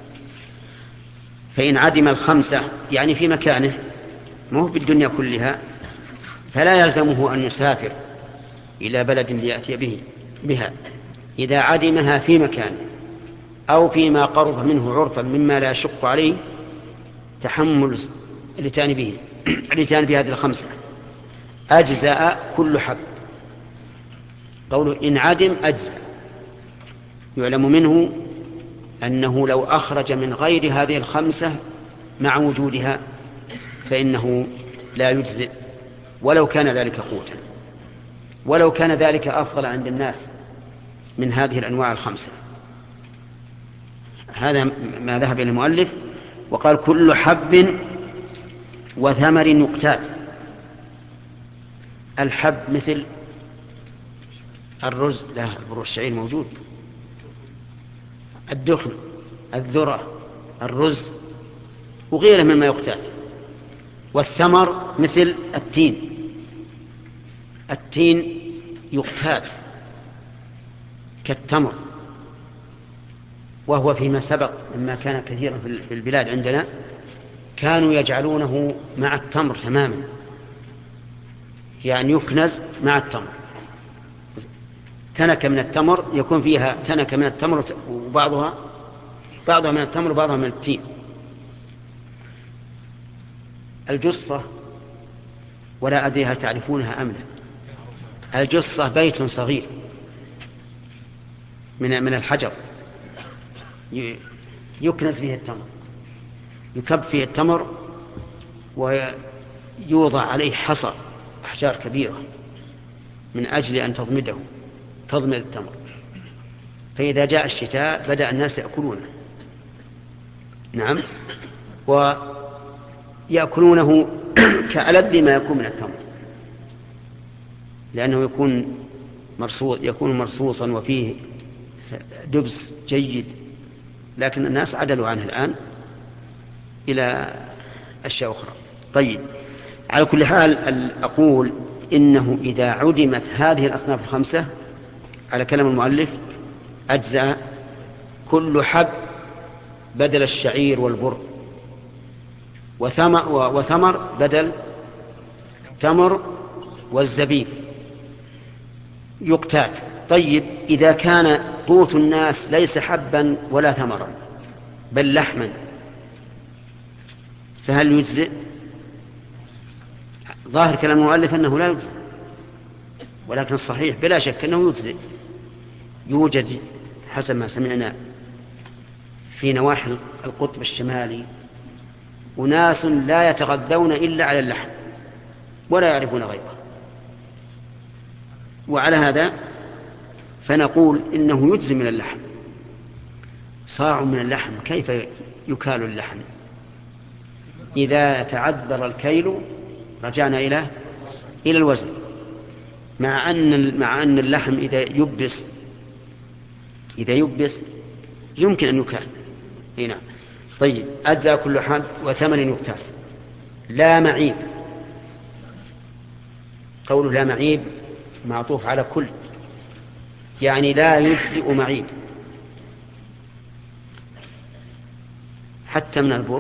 فإن عدم الخمسة يعني في مكانه مو في الدنيا كلها، فلا يلزمه أن يسافر إلى بلد ليأتي به بها إذا عدمها في مكانه أو فيما قرب منه عرفا مما لا يشق عليه تحمل الاتيان به الاتيان بهذه الخمسة. أجزأ كل حب، قوله إن عدم أجزأ يعلم منه أنه لو أخرج من غير هذه الخمسة مع وجودها فإنه لا يجزئ ولو كان ذلك قوتا، ولو كان ذلك أفضل عند الناس من هذه الأنواع الخمسة. هذا ما ذهب إلى المؤلف. وقال كل حب وثمر يقتات. الحب مثل الرز، لا البر والشعير موجود، الدخن، الذرة، الرز وغيره مما يقتات. والثمر مثل التين، التين يقتات كالتمر، وهو فيما سبق لما كان كثيرا في البلاد عندنا كانوا يجعلونه مع التمر تماما، يعني يكنز مع التمر، تنكة من التمر يكون فيها تنكة من التمر وبعضها بعضها من التمر وبعضها من التين. الجصة، ولا أدري هل تعرفونها أم لا، الجصة بيت صغير من من الحجر يكنز فيه التمر، يكب فيه التمر ويوضع عليه حصى أحجار كبيرة من أجل أن تضمده تضمد التمر، فإذا جاء الشتاء بدأ الناس يأكلونه. نعم، ويأكلونه كألذ ما يكون من التمر، لأنه يكون مرصوص يكون مرصوصا وفيه دبس جيد، لكن الناس عدلوا عنه الآن إلى أشياء أخرى. طيب، على كل حال أقول إنه إذا عدمت هذه الأصناف الخمسة على كلام المؤلف أجزاء كل حب بدل الشعير والبر، وثمر, وثمر بدل تمر والزبيب يقتات. طيب، إذا كان قوت الناس ليس حبا ولا ثمرا بل لحما فهل يجزئ؟ ظاهر كلام المؤلف أنه لا يجزئ، ولكن الصحيح بلا شك أنه يجزئ. يوجد حسب ما سمعنا في نواحي القطب الشمالي أناس لا يتغذون إلا على اللحم ولا يعرفون غيره، وعلى هذا فنقول إنه يجزي من اللحم. صاع من اللحم كيف يكال اللحم؟ إذا تعذر الكيل رجعنا إلى إلى الوزن، مع أن مع أن اللحم إذا يبس إذا يبس يمكن أن يكال. هنا طيب، أجزاء كل حب وثمن يقتات. لا معيب، قوله لا معيب معطوف على كل، يعني لا يجزئ معيب حتى من البر،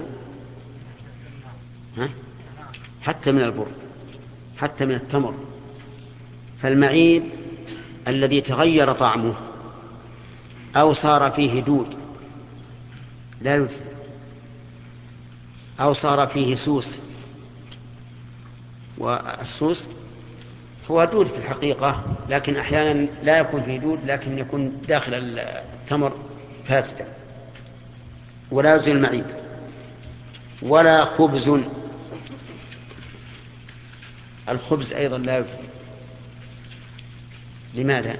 ها؟ حتى من البر، حتى من التمر. فالمعيب الذي تغير طعمه أو صار فيه دود لا يجزئ، أو صار فيه سوس، والسوس هو دود في الحقيقة، لكن أحيانا لا يكون فيه دود لكن يكون داخل التمر فاسدا، ولا يجزئ المعيب. ولا خبز، الخبز أيضا لا يجزئ. لماذا؟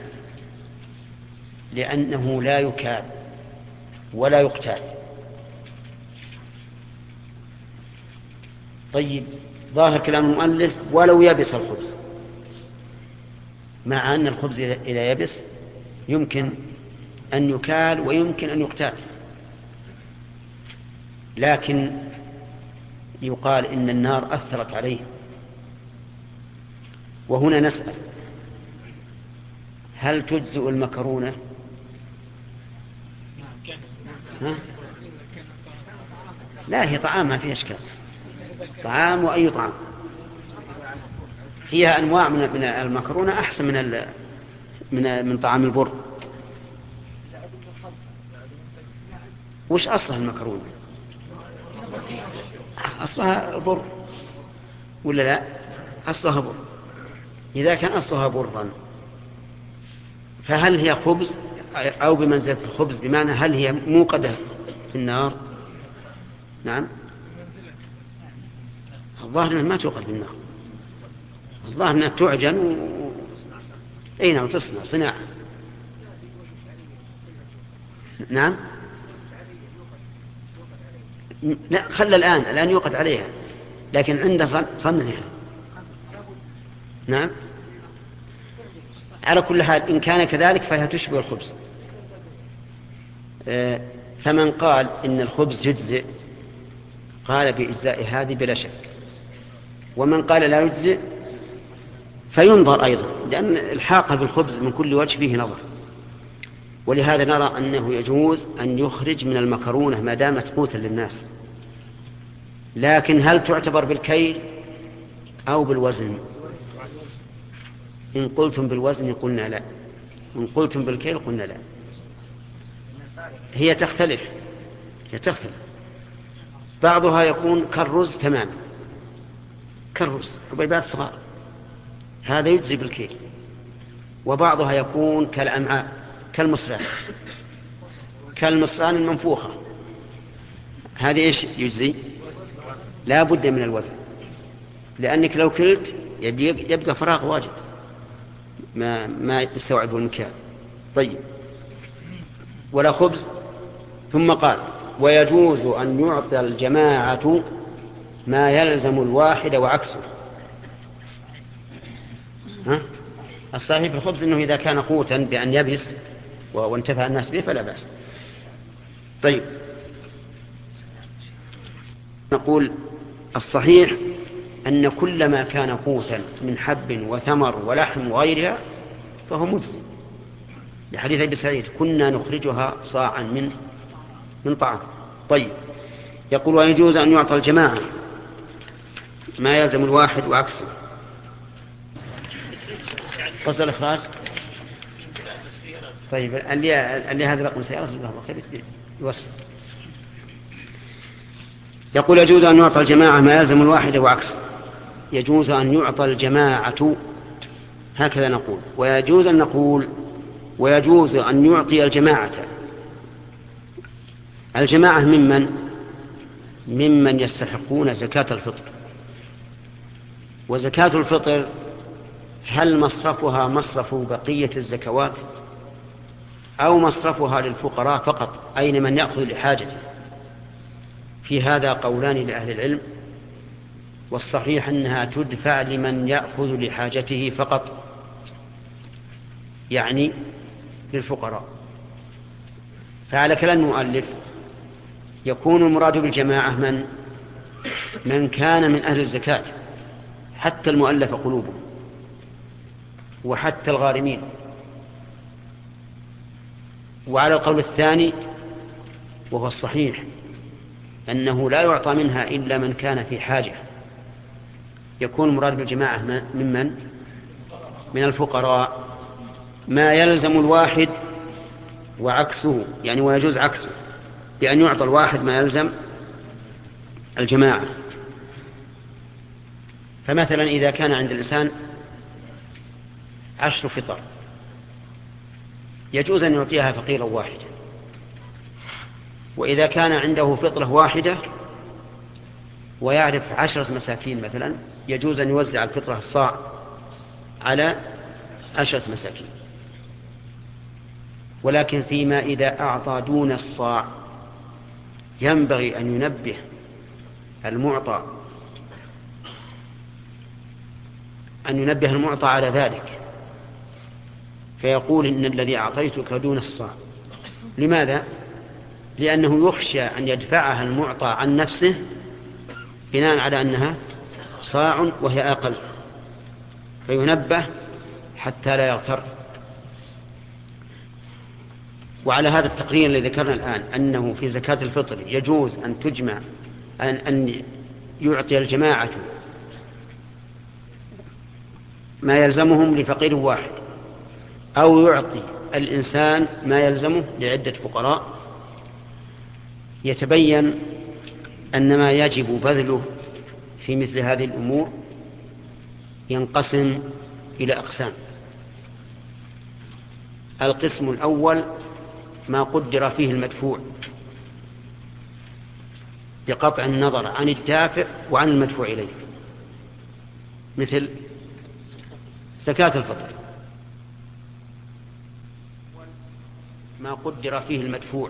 لأنه لا يكال ولا يقتات. طيب ظاهر كلام المؤلف ولو يبس الخبز، مع أن الخبز إذا يبس يمكن أن يكال ويمكن أن يقتات، لكن يقال إن النار أثرت عليه. وهنا نسأل: هل تجزئ المكرونة؟ ها؟ لا، هي طعام ما فيها إشكال، طعام وأي طعام. فيها أنواع من المكرونة أحسن من من من طعام البر. وش أصلها المكرونة؟ أصلها بر ولا لا؟ أصلها بر. إذا كان أصلها برا فهل هي خبز أو بمنزلة الخبز، بمعنى هل هي موقدة في النار؟ نعم، الظاهر أنها ما توقد في النار، الظاهر أنها تعجن و... أين وتصنع صناعة. نعم، لا، خلى الآن الآن يوقد عليها، لكن عند صنعها. نعم، على كل حال إن كان كذلك فهي تشبه الخبز. فمن قال إن الخبز يجزئ قال بإجزاء هذه بلا شك، ومن قال لا يجزئ فينظر أيضا، لأن الحاق بالخبز من كل وجه فيه نظر. ولهذا نرى أنه يجوز أن يخرج من المكرونة ما دامت قوتا للناس، لكن هل تعتبر بالكيل أو بالوزن؟ إن قلتم بالوزن قلنا لا، إن قلتم بالكيل قلنا لا. هي تختلف، هي تختلف، بعضها يكون كالرز تماما، كالرز حبيبات صغار، هذا يجزي بالكيل، وبعضها يكون كالأمعاء كالمصران كالمصران المنفوخة، هذه إيش يجزي؟ لا بد من الوزن، لأنك لو كلت يبقى فراغ واجد ما, ما يستوعبه المكيال. طيب، ولا خبز. ثم قال: ويجوز أن يعطى الجماعة ما يلزم الواحد وعكسه. ها؟ الصحيح في الخبز أنه إذا كان قوتا بأن يبس وانتفع الناس به فلا بأس. طيب، نقول الصحيح أن كل ما كان قوتا من حب وثمر ولحم وغيرها فهو مجزي، لحديث أبي سعيد: كنا نخرجها صاعا من من طعام. طيب، يقول: ويجوز أن يعطى الجماعة ما يلزم الواحد وعكسه. قصد الإخراج. طيب، اللي, اللي هذا رقم سيارة الله خير يوسط. يقول: يجوز أن يعطى الجماعة ما يلزم الواحد وعكسه. يجوز أن يعطى الجماعة، هكذا نقول. ويجوز أن نقول ويجوز أن يعطي الجماعة. الجماعة ممن ممن يستحقون زكاة الفطر. وزكاة الفطر هل مصرفها مصرف بقية الزكوات أو مصرفها للفقراء فقط، أين من يأخذ لحاجته؟ في هذا قولان لأهل العلم، والصحيح أنها تدفع لمن يأخذ لحاجته فقط، يعني للفقراء. فعلى كلام المؤلف يكون المراد بالجماعة من من كان من أهل الزكاة، حتى المؤلف قلوبهم وحتى الغارمين. وعلى القول الثاني وهو الصحيح أنه لا يعطى منها إلا من كان في حاجة، يكون المراد بالجماعة ممن من الفقراء ما يلزم الواحد وعكسه، يعني ويجوز عكسه بأن يعطى الواحد ما يلزم الجماعة. فمثلا إذا كان عند الإنسان عشر فطر يجوز أن يعطيها فقيرا واحدا، وإذا كان عنده فطرة واحدة ويعرف عشرة مساكين مثلا يجوز أن يوزع الفطرة الصاع على عشرة مساكين. ولكن فيما إذا أعطى دون الصاع ينبغي أن ينبه المعطى أن ينبه المعطى على ذلك، فيقول إن الذي أعطيتك دون الصاع. لماذا؟ لأنه يخشى أن يدفعها المعطى عن نفسه بناء على أنها صاع وهي أقل، فينبه حتى لا يغتر. وعلى هذا التقرير الذي ذكرنا الآن أنه في زكاة الفطر يجوز أن تجمع أن, أن يعطي الجماعة ما يلزمهم لفقير واحد، أو يعطي الإنسان ما يلزمه لعدة فقراء، يتبين أن ما يجب بذله في مثل هذه الأمور ينقسم إلى أقسام. القسم الأول ما قدر فيه المدفوع بقطع النظر عن الدافع وعن المدفوع إليه، مثل زكاة الفطر ما قدر فيه المدفوع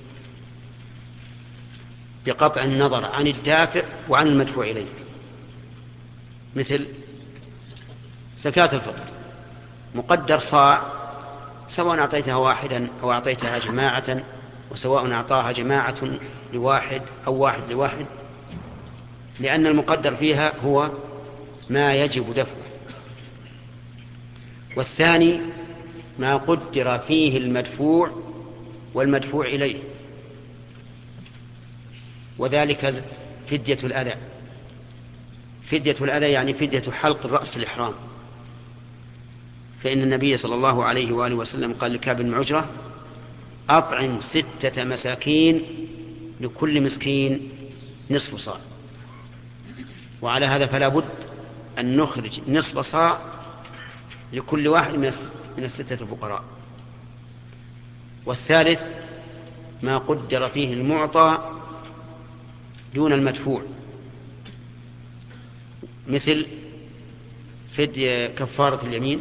بقطع النظر عن الدافع وعن المدفوع إليه، مثل زكاة الفطر مقدر صاع، سواء أعطيتها واحدا أو أعطيتها جماعة، وسواء أعطاها جماعة لواحد أو واحد لواحد، لأن المقدر فيها هو ما يجب دفعه. والثاني ما قدر فيه المدفوع والمدفوع إليه، وذلك فدية الأذى. فدية الأذى يعني فدية حلق الرأس في الإحرام، فإن النبي صلى الله عليه وآله وسلم قال لكعب بن عجرة: أطعم ستة مساكين لكل مسكين نصف صاع. وعلى هذا فلا بد أن نخرج نصف صاع لكل واحد من الستة الفقراء. والثالث ما قدر فيه المعطى دون المدفوع، مثل فدية كفارة اليمين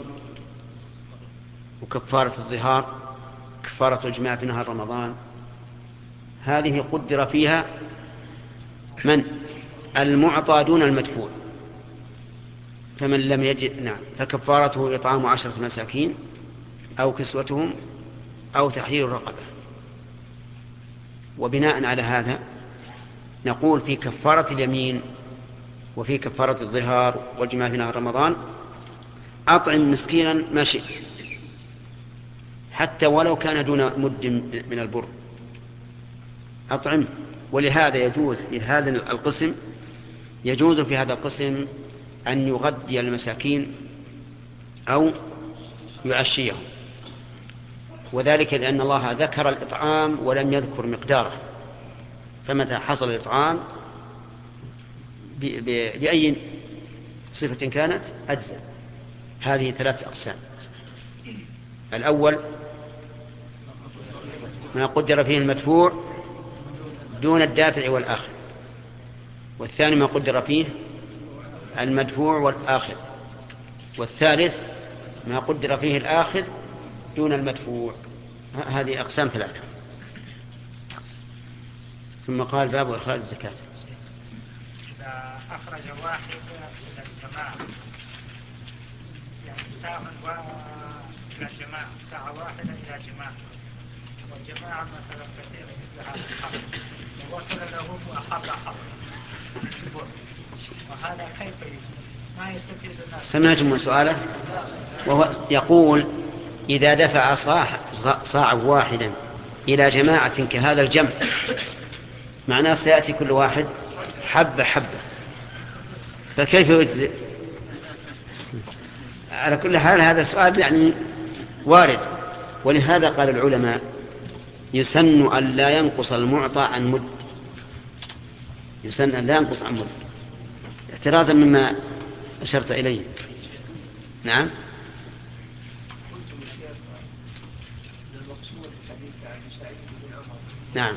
وكفارة الظهار، كفارة الجماع في نهار رمضان، هذه قدر فيها من المعطى دون المدفوع، فمن لم يجد نعم فكفارته إطعام عشرة مساكين أو كسوتهم أو تحرير رقبة. وبناء على هذا نقول في كفارة اليمين وفي كفارة الظهار والجماع في نهار رمضان: أطعم مسكينا ما شئت، حتى ولو كان دون مد من البر أطعم. ولهذا يجوز في هذا القسم يجوز في هذا القسم أن يغذي المساكين أو يعشيهم، وذلك لأن الله ذكر الإطعام ولم يذكر مقداره، فمتى حصل الإطعام بأي صفة كانت أجزاء. هذه ثلاث أقسام: الأول ما قدر فيه المدفوع دون الدافع والآخر، والثاني ما قدر فيه المدفوع والآخر، والثالث ما قدر فيه الآخر دون المدفوع. هذه أقسام ثلاثة. ثم قال: باب إخراج الزكاة. إذا أخرج واحد إلى الجماعة، يعني ساعة إلى الجماعة، ساعة واحدة إلى جماعة، والجماعة مثلا كثيرة مثل هذا الحق، ووصل له وأحط حق، وهذا كيف ما يستفيد الناس؟ سمعتم سؤاله؟ وهو يقول: إذا دفع صاع صاع واحدا إلى جماعة كهذا الجمع، معناه سيأتي كل واحد حبة حبة، فكيف يجزئ؟ على كل حال هذا سؤال يعني وارد، ولهذا قال العلماء: يسن أن لا ينقص المعطى عن مد، يسن أن لا ينقص عن مد، احترازا مما أشرت إليه. نعم. نعم.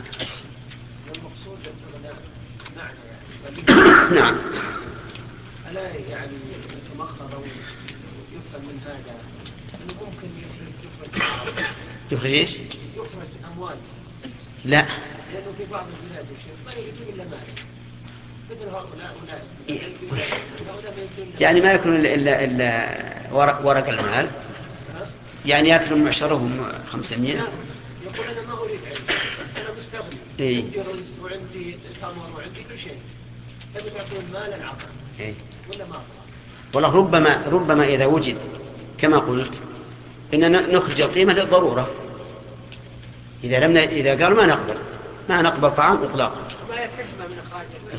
نعم. ألا يعني يتمخض أو يفهم من هذا أنه ممكن يخرج يخرج إيش؟ يخرج أموال؟ لا، لأنه في بعض البلاد الشيخ ما يجي إلا مال مثل هؤلاء أولئك يعني ما يأكلون إلا, إلا ورق, ورق المال، يعني يأكلون معشرهم خمسمائة. يقول أنا ما أريد علم، أنا مستغني، إيه؟ عندي رز وعندي تمر وعندي كل شيء، تبي تعطون مالا عطا إيه؟ ولا ما أعطى؟ والله ربما ربما إذا وجد كما قلت إننا نخرج القيمة للضرورة. إذا لم إذا قالوا ما نقبل ما نقبل طعام إطلاقا، ما يكفي من خارج،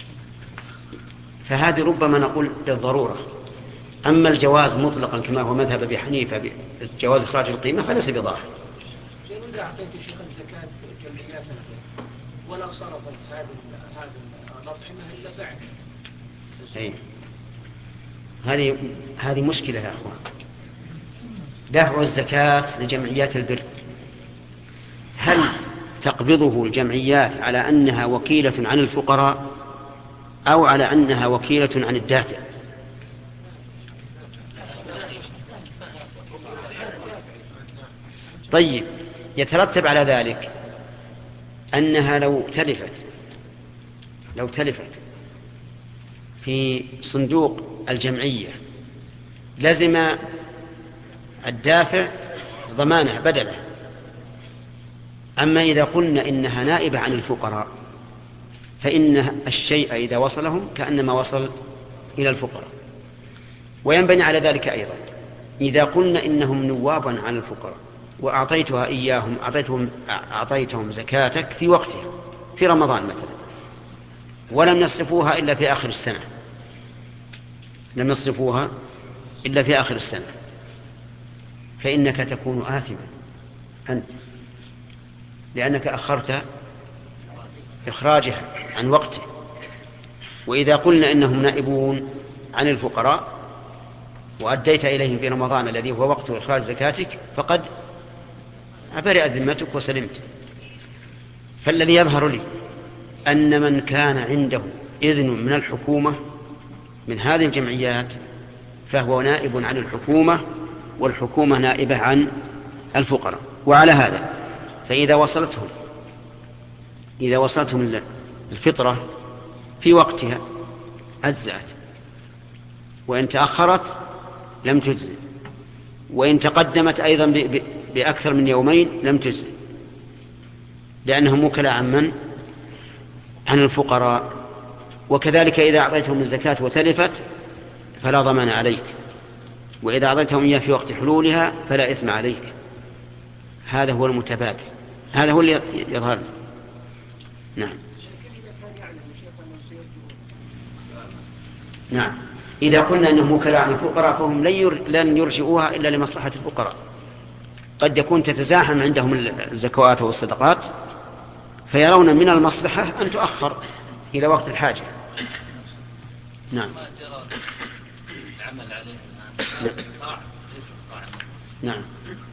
فهذه ربما نقول للضرورة. أما الجواز مطلقا كما هو مذهب أبي حنيفة جواز إخراج القيمة فليس بظاهر. لأن إذا أعطيت شيخ الزكاة جمعيات ولا صرفت هذه هذه الأطعمة إلا بعد. أي هذه هذه مشكلة يا أخوان. دفع الزكاة لجمعيات البر، هل تقبضه الجمعيات على أنها وكيلة عن الفقراء أو على أنها وكيلة عن الدافع؟ طيب، يترتب على ذلك أنها لو تلفت لو تلفت في صندوق الجمعية لزم الدافع ضمانه بدله. أما إذا قلنا إنها نائبة عن الفقراء فإن الشيء إذا وصلهم كأنما وصل إلى الفقراء. وينبني على ذلك أيضا إذا قلنا إنهم نوابا عن الفقراء وأعطيتها إياهم أعطيتهم, أعطيتهم زكاتك في وقتها في رمضان مثلا ولم يصرفوها إلا في آخر السنة لم يصرفوها إلا في آخر السنة فإنك تكون آثما أنت، لأنك أخرت إخراجها عن وقته. وإذا قلنا إنهم نائبون عن الفقراء وأديت إليهم في رمضان الذي هو وقت إخراج زكاتك فقد برئت ذمتك وسلمت. فالذي يظهر لي أن من كان عنده إذن من الحكومة من هذه الجمعيات فهو نائب عن الحكومة والحكومة نائبة عن الفقراء. وعلى هذا فإذا وصلتهم إذا وصلتهم الفطرة في وقتها أجزأت، وإن تأخرت لم تجزئ، وإن تقدمت أيضا بأكثر من يومين لم تجزئ، لأنهم وكلاء عن من؟ عن الفقراء. وكذلك إذا أعطيتهم الزكاة وتلفت فلا ضمان عليك، وإذا أعطيتهم إياه في وقت حلولها فلا إثم عليك. هذا هو المتبادل، هذا هو اللي يظهر. نعم نعم إذا قلنا أنهم وكلاء عن الفقراء فهم لن يرجعوها إلا لمصلحة الفقراء. قد يكون تتزاحم عندهم الزكوات والصدقات فيرون من المصلحة أن تؤخر إلى وقت الحاجة. نعم نعم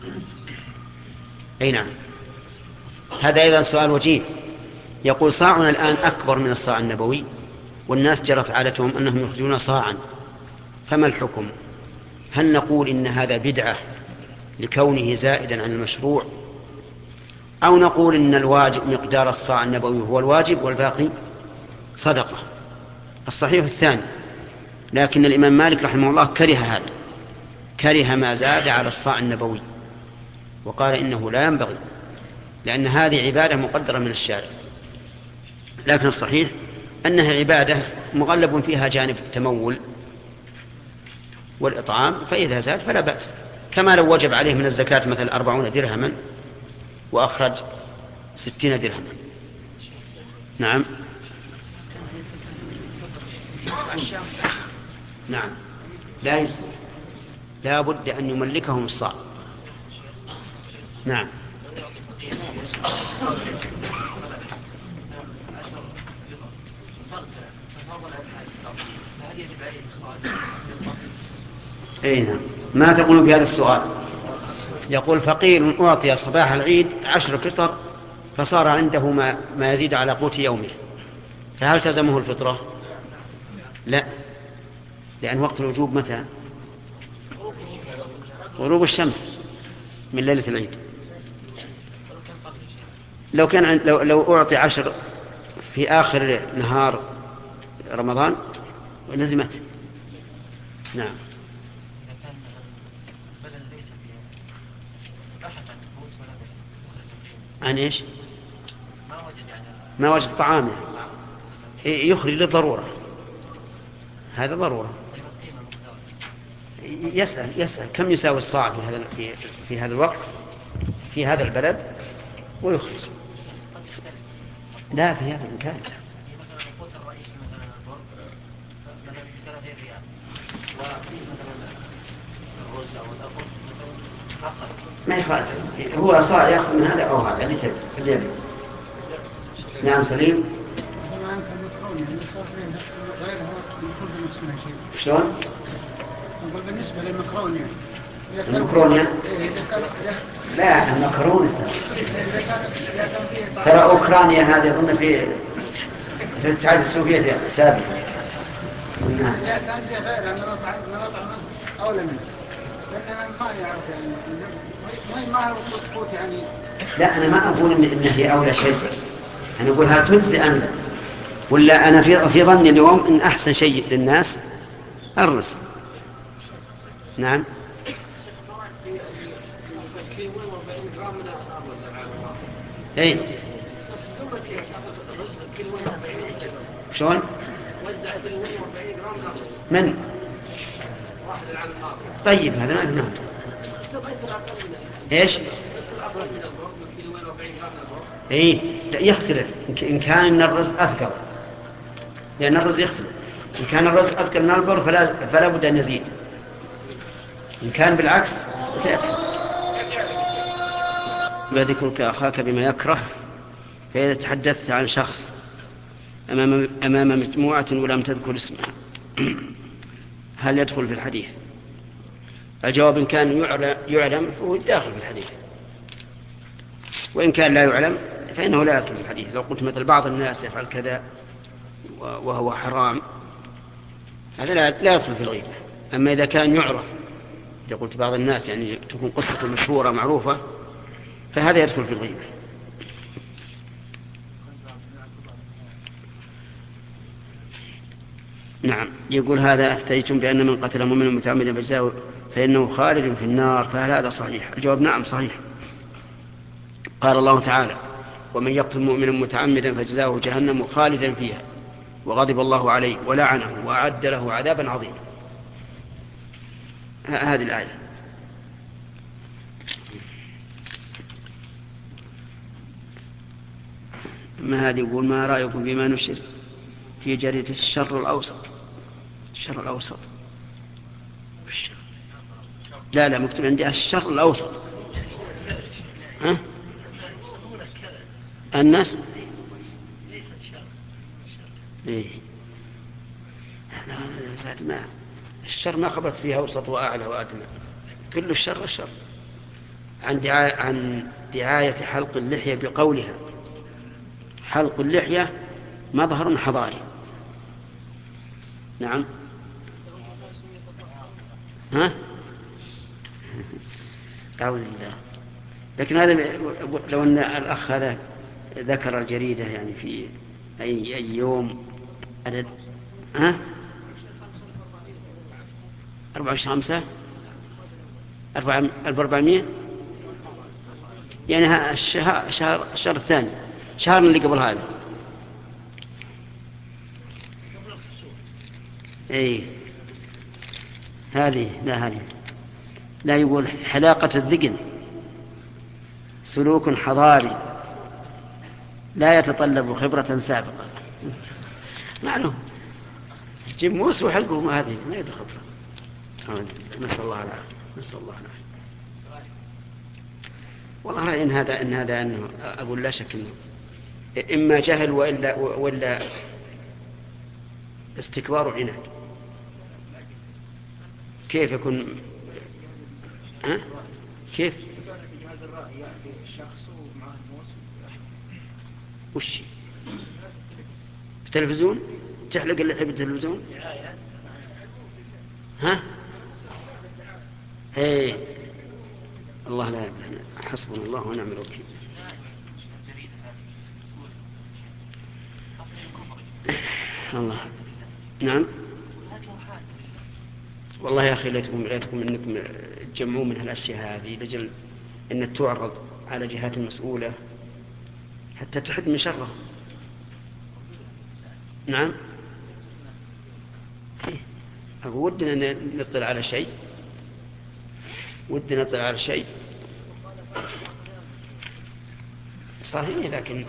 أي نعم. هذا أيضا سؤال وجيه. يقول صاعنا الآن أكبر من الصاع النبوي والناس جرت عادتهم أنهم يخرجون صاعا، فما الحكم؟ هل نقول إن هذا بدعة لكونه زائدا عن المشروع، أو نقول إن الواجب مقدار الصاع النبوي هو الواجب والباقي صدقة؟ الصحيح الثاني، لكن الإمام مالك رحمه الله كره هذا، كره ما زاد على الصاع النبوي وقال إنه لا ينبغي، لأن هذه عبادة مقدرة من الشارع. لكن الصحيح أنها عبادة مغلب فيها جانب التمول والإطعام، فإذا زاد فلا بأس، كما لو وجب عليه من الزكاة مثل أربعون درهما وأخرج ستين درهما. نعم نعم لا يسلم، لا بد أن يملكهم الصاع. نعم أي نعم. ما تقول بهذا السؤال؟ يقول فقير أعطي صباح العيد عشر فطر فصار عنده ما, ما يزيد على قوت يومه، فهل تلزمه الفطرة؟ لا، لأن وقت الوجوب متى؟ غروب الشمس من ليلة العيد. لو كان لو, لو أعطي عشر في آخر نهار رمضان لزمته نعم. إذا كان البلد ليس فيها بحث عن القوت ولا بحث عن إيش؟ ما وجد يعني ما وجد طعامه يخرج للضرورة، هذا ضرورة. يسأل يسأل كم يساوي الصاع في هذا في, في هذا الوقت في هذا البلد ويخرج. لا في هذا المكان. مثلا القوت الرئيسي مثلا البر مثلا بثلاثين ريال، وفي مثلا الرز او الأقل مثلا اقل. ما يخالف، هو صاع ياخذ من هذا او هذا اللي تبي اللي يبي. نعم سليم. شلون؟ نقول بالنسبة للمكرونة. المكرونة؟ لا المكرونة ترى أوكرانيا هذه أظن في في الاتحاد السوفيتي سابقا. لا كان في غيرها من أطعمة من أطعمة أولى منه، لأنها ما يعرف يعني ما ما يعرف القوت يعني. لا أنا ما أقول إن إن هي أولى شيء، أنا أقول هل تجزي أم لا؟ ولا أنا في في ظني اليوم إن أحسن شيء للناس الرز. نعم. اي شلون؟ من؟ طيب هذا ما بنام. ايش؟ اي يختلف ان كان الرز اثقل، لان الرز يختلف. ان كان الرز اثقل من البر فلا فلا بد ان يزيد، ان كان بالعكس فيأكل. وذكرك أخاك بما يكره، فإذا تحدثت عن شخص أمام, أمام مجموعة ولم تذكر اسمه هل يدخل في الحديث؟ الجواب إن كان يعلم فهو داخل في الحديث، وإن كان لا يعلم فإنه لا يدخل في الحديث. لو قلت مثل بعض الناس يفعل كذا وهو حرام هذا لا يدخل في الغيبة. أما إذا كان يعرف، إذا قلت بعض الناس يعني تكون قصة مشهورة معروفة فهذا يدخل في الغيبة. نعم. يقول هذا أفتيتم بأن من قتل مؤمنا متعمدا فجزاؤه فإنه خالد في النار، فهل هذا صحيح؟ الجواب نعم صحيح. قال الله تعالى ومن يقتل مؤمنا متعمدا فجزاؤه جهنم خالدا فيها وغضب الله عليه ولعنه وأعد له عذابا عظيما. هذه الآية. ما هذا يقول ما رأيكم بما نشر في جريدة الشر الأوسط؟ الشر الأوسط لا لا مكتوب عندي الشر الأوسط. ها؟ الناس إيه؟ ما الشر ما خبرت فيها أوسط وأعلى وأدنى، كل الشر الشر. عن دعاية, عن دعاية حلق اللحية بقولها حلق اللحية مظهر حضاري. نعم. ها؟ أعوذ بالله. لكن هذا لو أن الأخ هذا ذكر الجريدة يعني في أي, أي يوم عدد ها؟ أربعة وعشرين خمسة أربعة أربعمية يعني الشهر, الشهر, الشهر الثاني شهر اللي قبل هذا. اي هذه لا هذه لا. يقول حلاقة الذقن سلوك حضاري لا يتطلب خبرة سابقة. معلوم جيب موس وحلقه ما هذه ما يبي خبرة. نسأل الله العافية نسأل الله العافية. والله رأي إن هذا إن هذا أنه أقول لا شك إنه إما جهل وإلا وإلا استكبار عناد. كيف يكون ها؟ كيف؟ وش؟ في التلفزيون؟ تحلق اللحية بالتلفزيون؟ ها؟ هي الله لا يبلغنا. حسبنا الله ونعم الوكيل. الله. نعم. والله يا أخي ليتكم, ليتكم أنكم تجمعون من هالأشياء هذه لجل أن تعرض على جهات مسؤولة حتى تحد من شره. نعم ودنا نطلع على شيء ودنا نطلع على شيء صحيح، لكن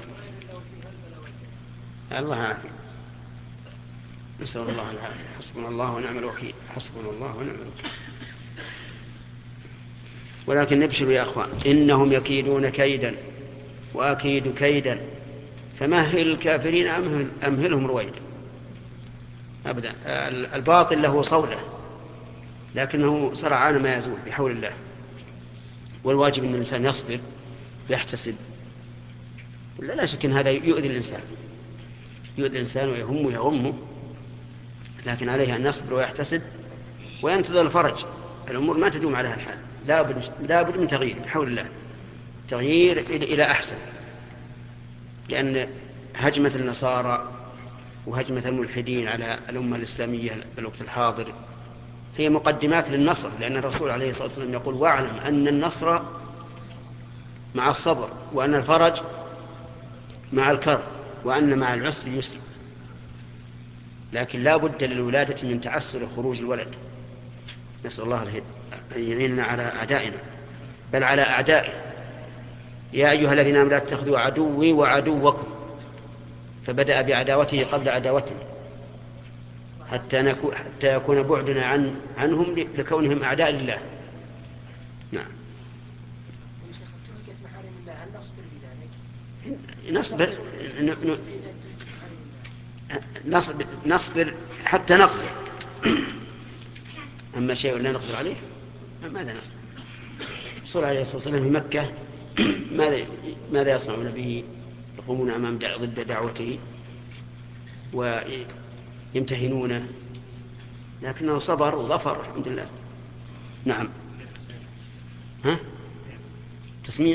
الله عافية، نسأل الله العافية. حسبنا الله ونعم الوكيل، حسبنا الله ونعم الوكيل. ولكن نبشروا يا أخوان، إنهم يكيدون كيدا وأكيد كيدا فمهل الكافرين أمهل أمهلهم رويدا. أبدا الباطل له صولة لكنه سرعان ما يزول بحول الله، والواجب أن الإنسان يصبر ويحتسب. لا, لا شك أن هذا يؤذي الإنسان يؤذي الإنسان ويهمه ويغمه، لكن عليه أن يصبر ويحتسب وينتظر الفرج. الأمور ما تدوم على الحال، لا بد من تغيير بحول الله، تغيير إلى أحسن. لأن هجمة النصارى وهجمة الملحدين على الأمة الإسلامية في الوقت الحاضر هي مقدمات للنصر، لأن الرسول عليه الصلاة والسلام يقول: واعلم أن النصر مع الصبر، وأن الفرج مع الكرب، وأن مع العسر يسر. لكن لا بد للولادة من تعسر خروج الولد. نسأل الله أن يعيننا على أعدائنا بل على أعدائه. يا أيها الذين آمنوا لا تتخذوا عدوي وعدوكم، فبدأ بعداوته قبل عداوته حتى, حتى يكون بعدنا عن عنهم لكونهم أعداء لله. نعم نصبر نصبر, نصبر حتى نقدر. أما شيء لا نقدر عليه ماذا نصنع؟ الرسول عليه الصلاة والسلام في مكة ماذا ماذا يصنعون به؟ يقومون أمام ضد دعوته ويمتهنونه، لكنه صبر وظفر الحمد لله. نعم. ها تسميع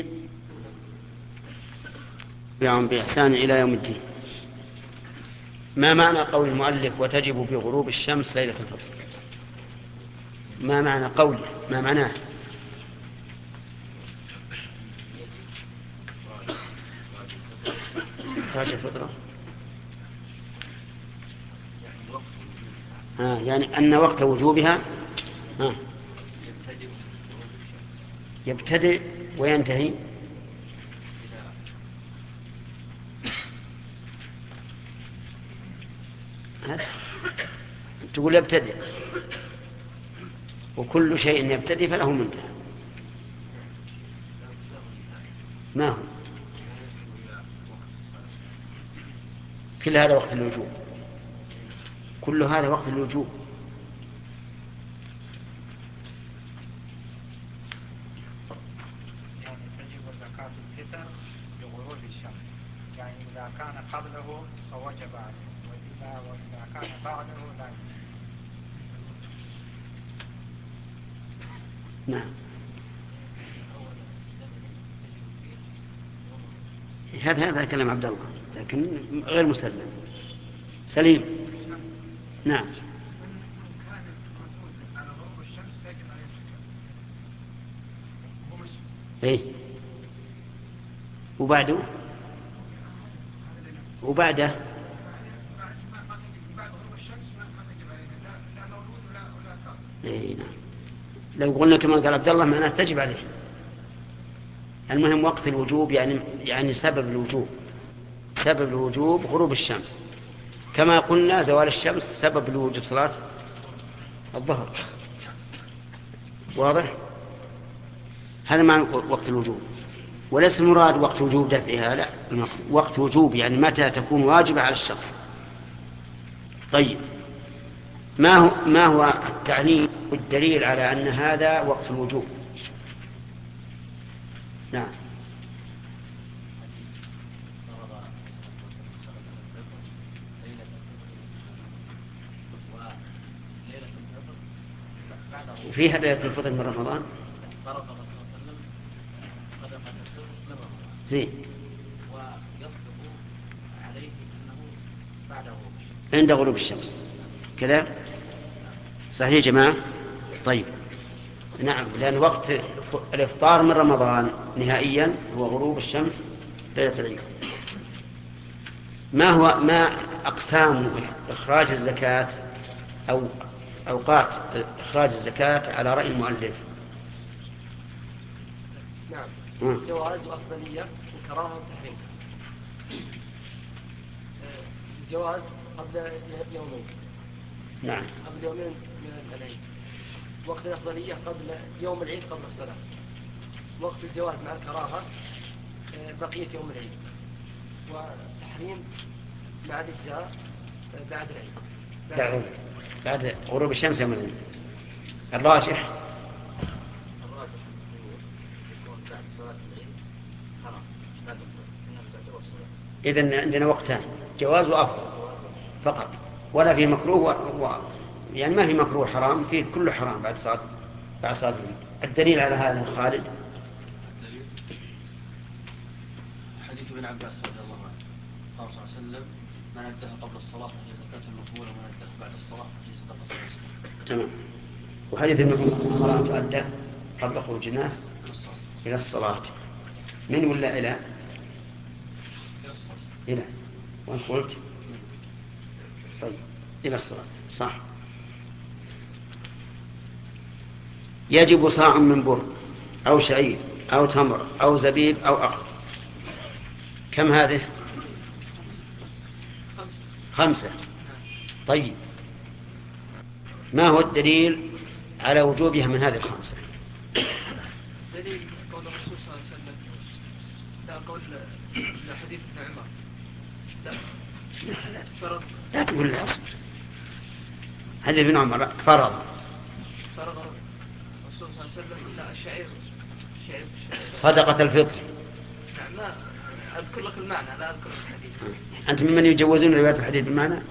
يوم بإحسان إلى يوم الدين. ما معنى قول المؤلف وتجب بغروب الشمس ليلة الفطر؟ ما معنى قوله؟ ما معناه؟ إخراج الفطرة ها يعني أن وقت وجوبها ها يبتدئ وينتهي. تقول يبتدئ، وكل شيء يبتدئ فله منتهى. ما هو كل هذا وقت الوجوب، كل هذا وقت الوجوب. يعني تجب زكاة الفطر بغروب الشمس، يعني إذا كان قبله فوجب عليه، وإذا وإذا كان بعده لا. نعم هذا هذا كلام عبد الله لكن غير مسلم. سليم. نعم ايه وبعده وبعده ايه نعم. لو قلنا كما قال عبد الله معناه تجب عليه. المهم وقت الوجوب يعني يعني سبب الوجوب، سبب الوجوب غروب الشمس، كما قلنا زوال الشمس سبب الوجوب صلاة الظهر. واضح؟ هذا معنى وقت الوجوب، وليس المراد وقت وجوب دفعها، لا، وقت وجوب يعني متى تكون واجبة على الشخص. طيب ما هو ما هو التعليل والدليل على أن هذا وقت الوجوب؟ نعم وفيها ليلة الفطر من رمضان زين، ويصدق عليه أنه بعد غروب عند غروب الشمس كذا. صحيح يا جماعة؟ طيب نعم، لأن وقت الإفطار من رمضان نهائيا هو غروب الشمس ليلة العيد. ما هو ما أقسام إخراج الزكاة أو أوقات إخراج الزكاة على رأي المؤلف؟ نعم. مم. جواز وأفضلية وكراهة وتحريم. الجواز قبل يومين. نعم. قبل يومين من العيد. وقت الأفضلية قبل يوم العيد قبل الصلاة. وقت الجواز مع الكراهة بقية يوم العيد. وتحريم مع الإجزاء بعد العيد. بعد بعد غروب الشمس يوم العيد. الراجح الراجح يكون بعد صلاة العيد حرام لا تفضل إنها تعتبر صلاة. إذن عندنا وقتان، جواز وأفضل فقط، ولا في مكروه و... و... يعني ما في مكروه حرام، فيه كله حرام بعد صلاة بعد صلاة العيد. الدليل على هذا خالد الدليل حديث ابن عباس رضي الله عنه قال صلى الله عليه وسلم: من أداها قبل الصلاة فهي زكاة مقبولة ومن أداها بعد الصلاة فهي صدقة جارية. تمام. وحديث ابن عمر حرام تؤدى قبل خروج الناس إلى الصلاة. من ولا إلى؟ إلى. وأنت قلت طيب إلى الصلاة. صح. يجب صاع من بر أو شعير أو تمر أو زبيب أو أقط. كم هذه؟ خمسة. طيب ما هو الدليل على وجوبها من هذه الخمسة؟ دليل قول الرسول صلى الله عليه وسلم، لا قول لا حديث ابن عمر، لا فرض لا تقول لا أصبر. هذا ابن عمر فرض فرض الرسول صلى الله عليه وسلم لا الشعير الشعير صدقة الفطر. نعم. ما أذكر لك المعنى لا أذكر لك الحديث. أنت ممن يجوزون رواية الحديث بالمعنى؟ لا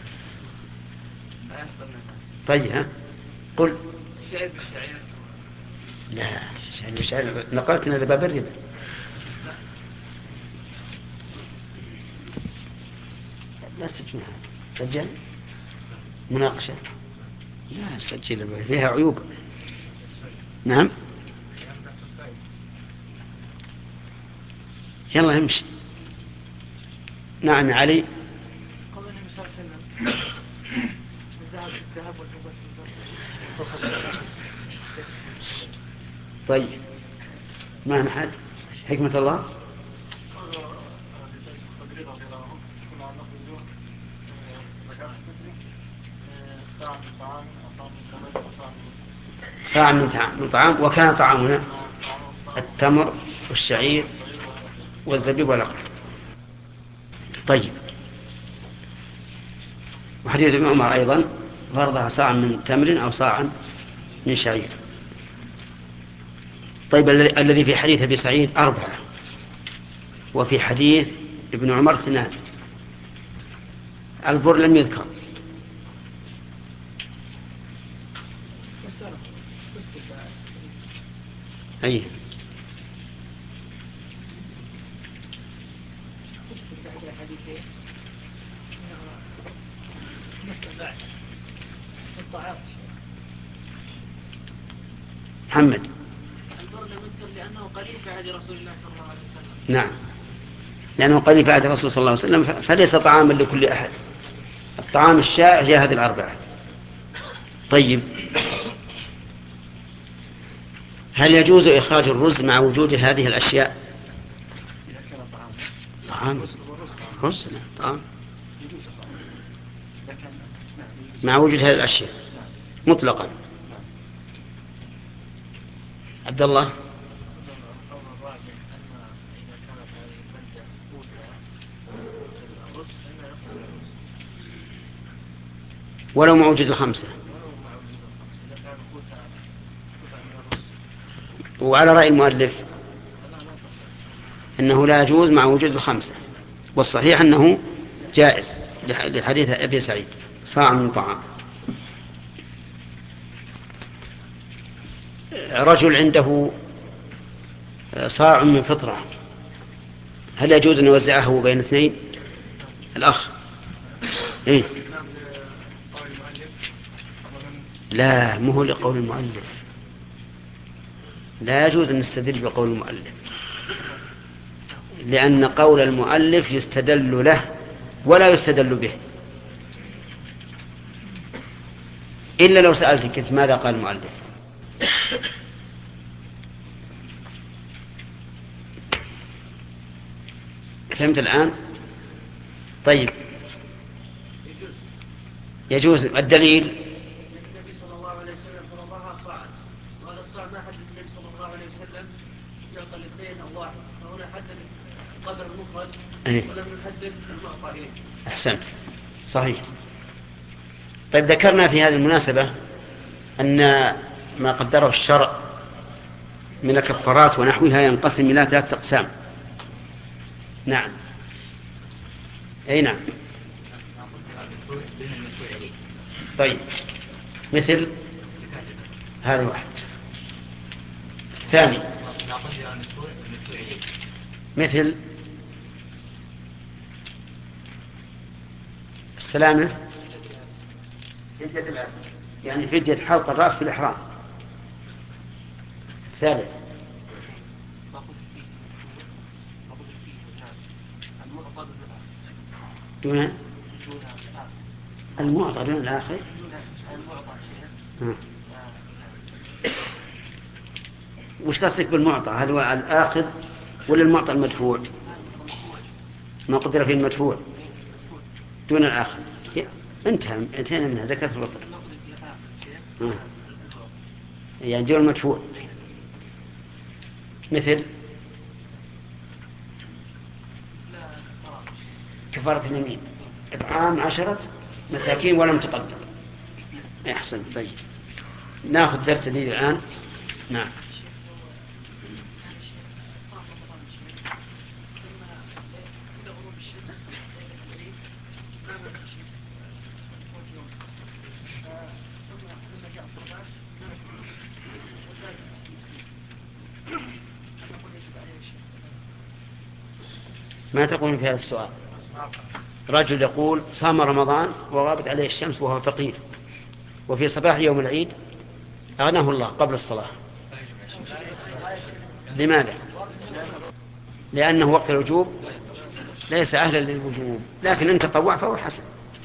يحضر الناس. طيب ها قل. الشعير بالشعير. لا شعير بالشعير نقلت أن هذا باب الربا. لا تسجل سجل مناقشة. لا سجل فيها عيوب. نعم يلا امشي. نعم علي. قول النبي صلى الله عليه وسلم: الذهب الذهب والفضة. طيب ما محل حكمة الله. صاع من طعام، وكان طعامنا التمر والشعير والزبيب والأقط. طيب وحديث ابن عمر أيضا فرضها صاع من تمر أو صاع من شعير. طيب الذي في حديث أبي سعيد أربعة، وفي حديث ابن عمر اثنان. البر لم يذكر. أي محمد. البر لم يذكر لأنه قليل في عهد رسول الله صلى الله عليه وسلم. نعم لأنه قليل في عهد الرسول صلى الله عليه وسلم، فليس طعاما لكل أحد. الطعام الشائع هي هذه الأربعة. طيب هل يجوز إخراج الرز مع وجود هذه الأشياء؟ طعام رز طعام مع وجود هذه الأشياء مطلقا. عبد الله. ولو مع وجود الخمسة. وعلى رأي المؤلف أنه لا يجوز مع وجود الخمسة، والصحيح أنه جائز لحديث أبي سعيد: صاع من طعام. رجل عنده صاع من فطرة، هل يجوز أن يوزعه بين اثنين؟ الأخ إيه؟ لا، مو لقول المؤلف، لا يجوز أن نستدل بقول المؤلف، لأن قول المؤلف يستدل له ولا يستدل به، إلا لو سألتك ماذا قال المؤلف. فهمت الآن؟ طيب، يجوز. الدليل النبي صلى الله عليه وسلم فرضها صاعا، وهذا الصاع ما حدد النبي صلى الله عليه وسلم يعطى الاثنين أو واحد، فهنا حدد قدر المخرج ولم يحدد المعطى إليه. أحسنت، صحيح. طيب، ذكرنا في هذه المناسبة أن ما قدره الشرع من الكفارات ونحوها ينقسم إلى ثلاثة أقسام. نعم، أي نعم. طيب، مثل هذا واحد. ثاني، مثل السلامة، يعني فدية حلق الرأس في الإحرام. ثالث، دون المعطى دون الآخر. وش قصدك بالمعطى؟ هل هو الآخذ ولا المعطى المدفوع؟ ما قدر فيه المدفوع دون الآخر. انتهى انتهينا منها زكاة الفطر. آه. يعني دون المدفوع. مثل كفارة اليمين، إطعام عشرة مساكين ولم تقدر. أحسن. طيب، ناخذ درس جديد الآن. نعم. ما تقول في هذا السؤال؟ رجل يقول صام رمضان وغابت عليه الشمس وهو فقير، وفي صباح يوم العيد أغناه الله قبل الصلاة. لماذا؟ لأنه وقت الوجوب ليس أهلا للوجوب، لكن إن تطوع فهو حسن.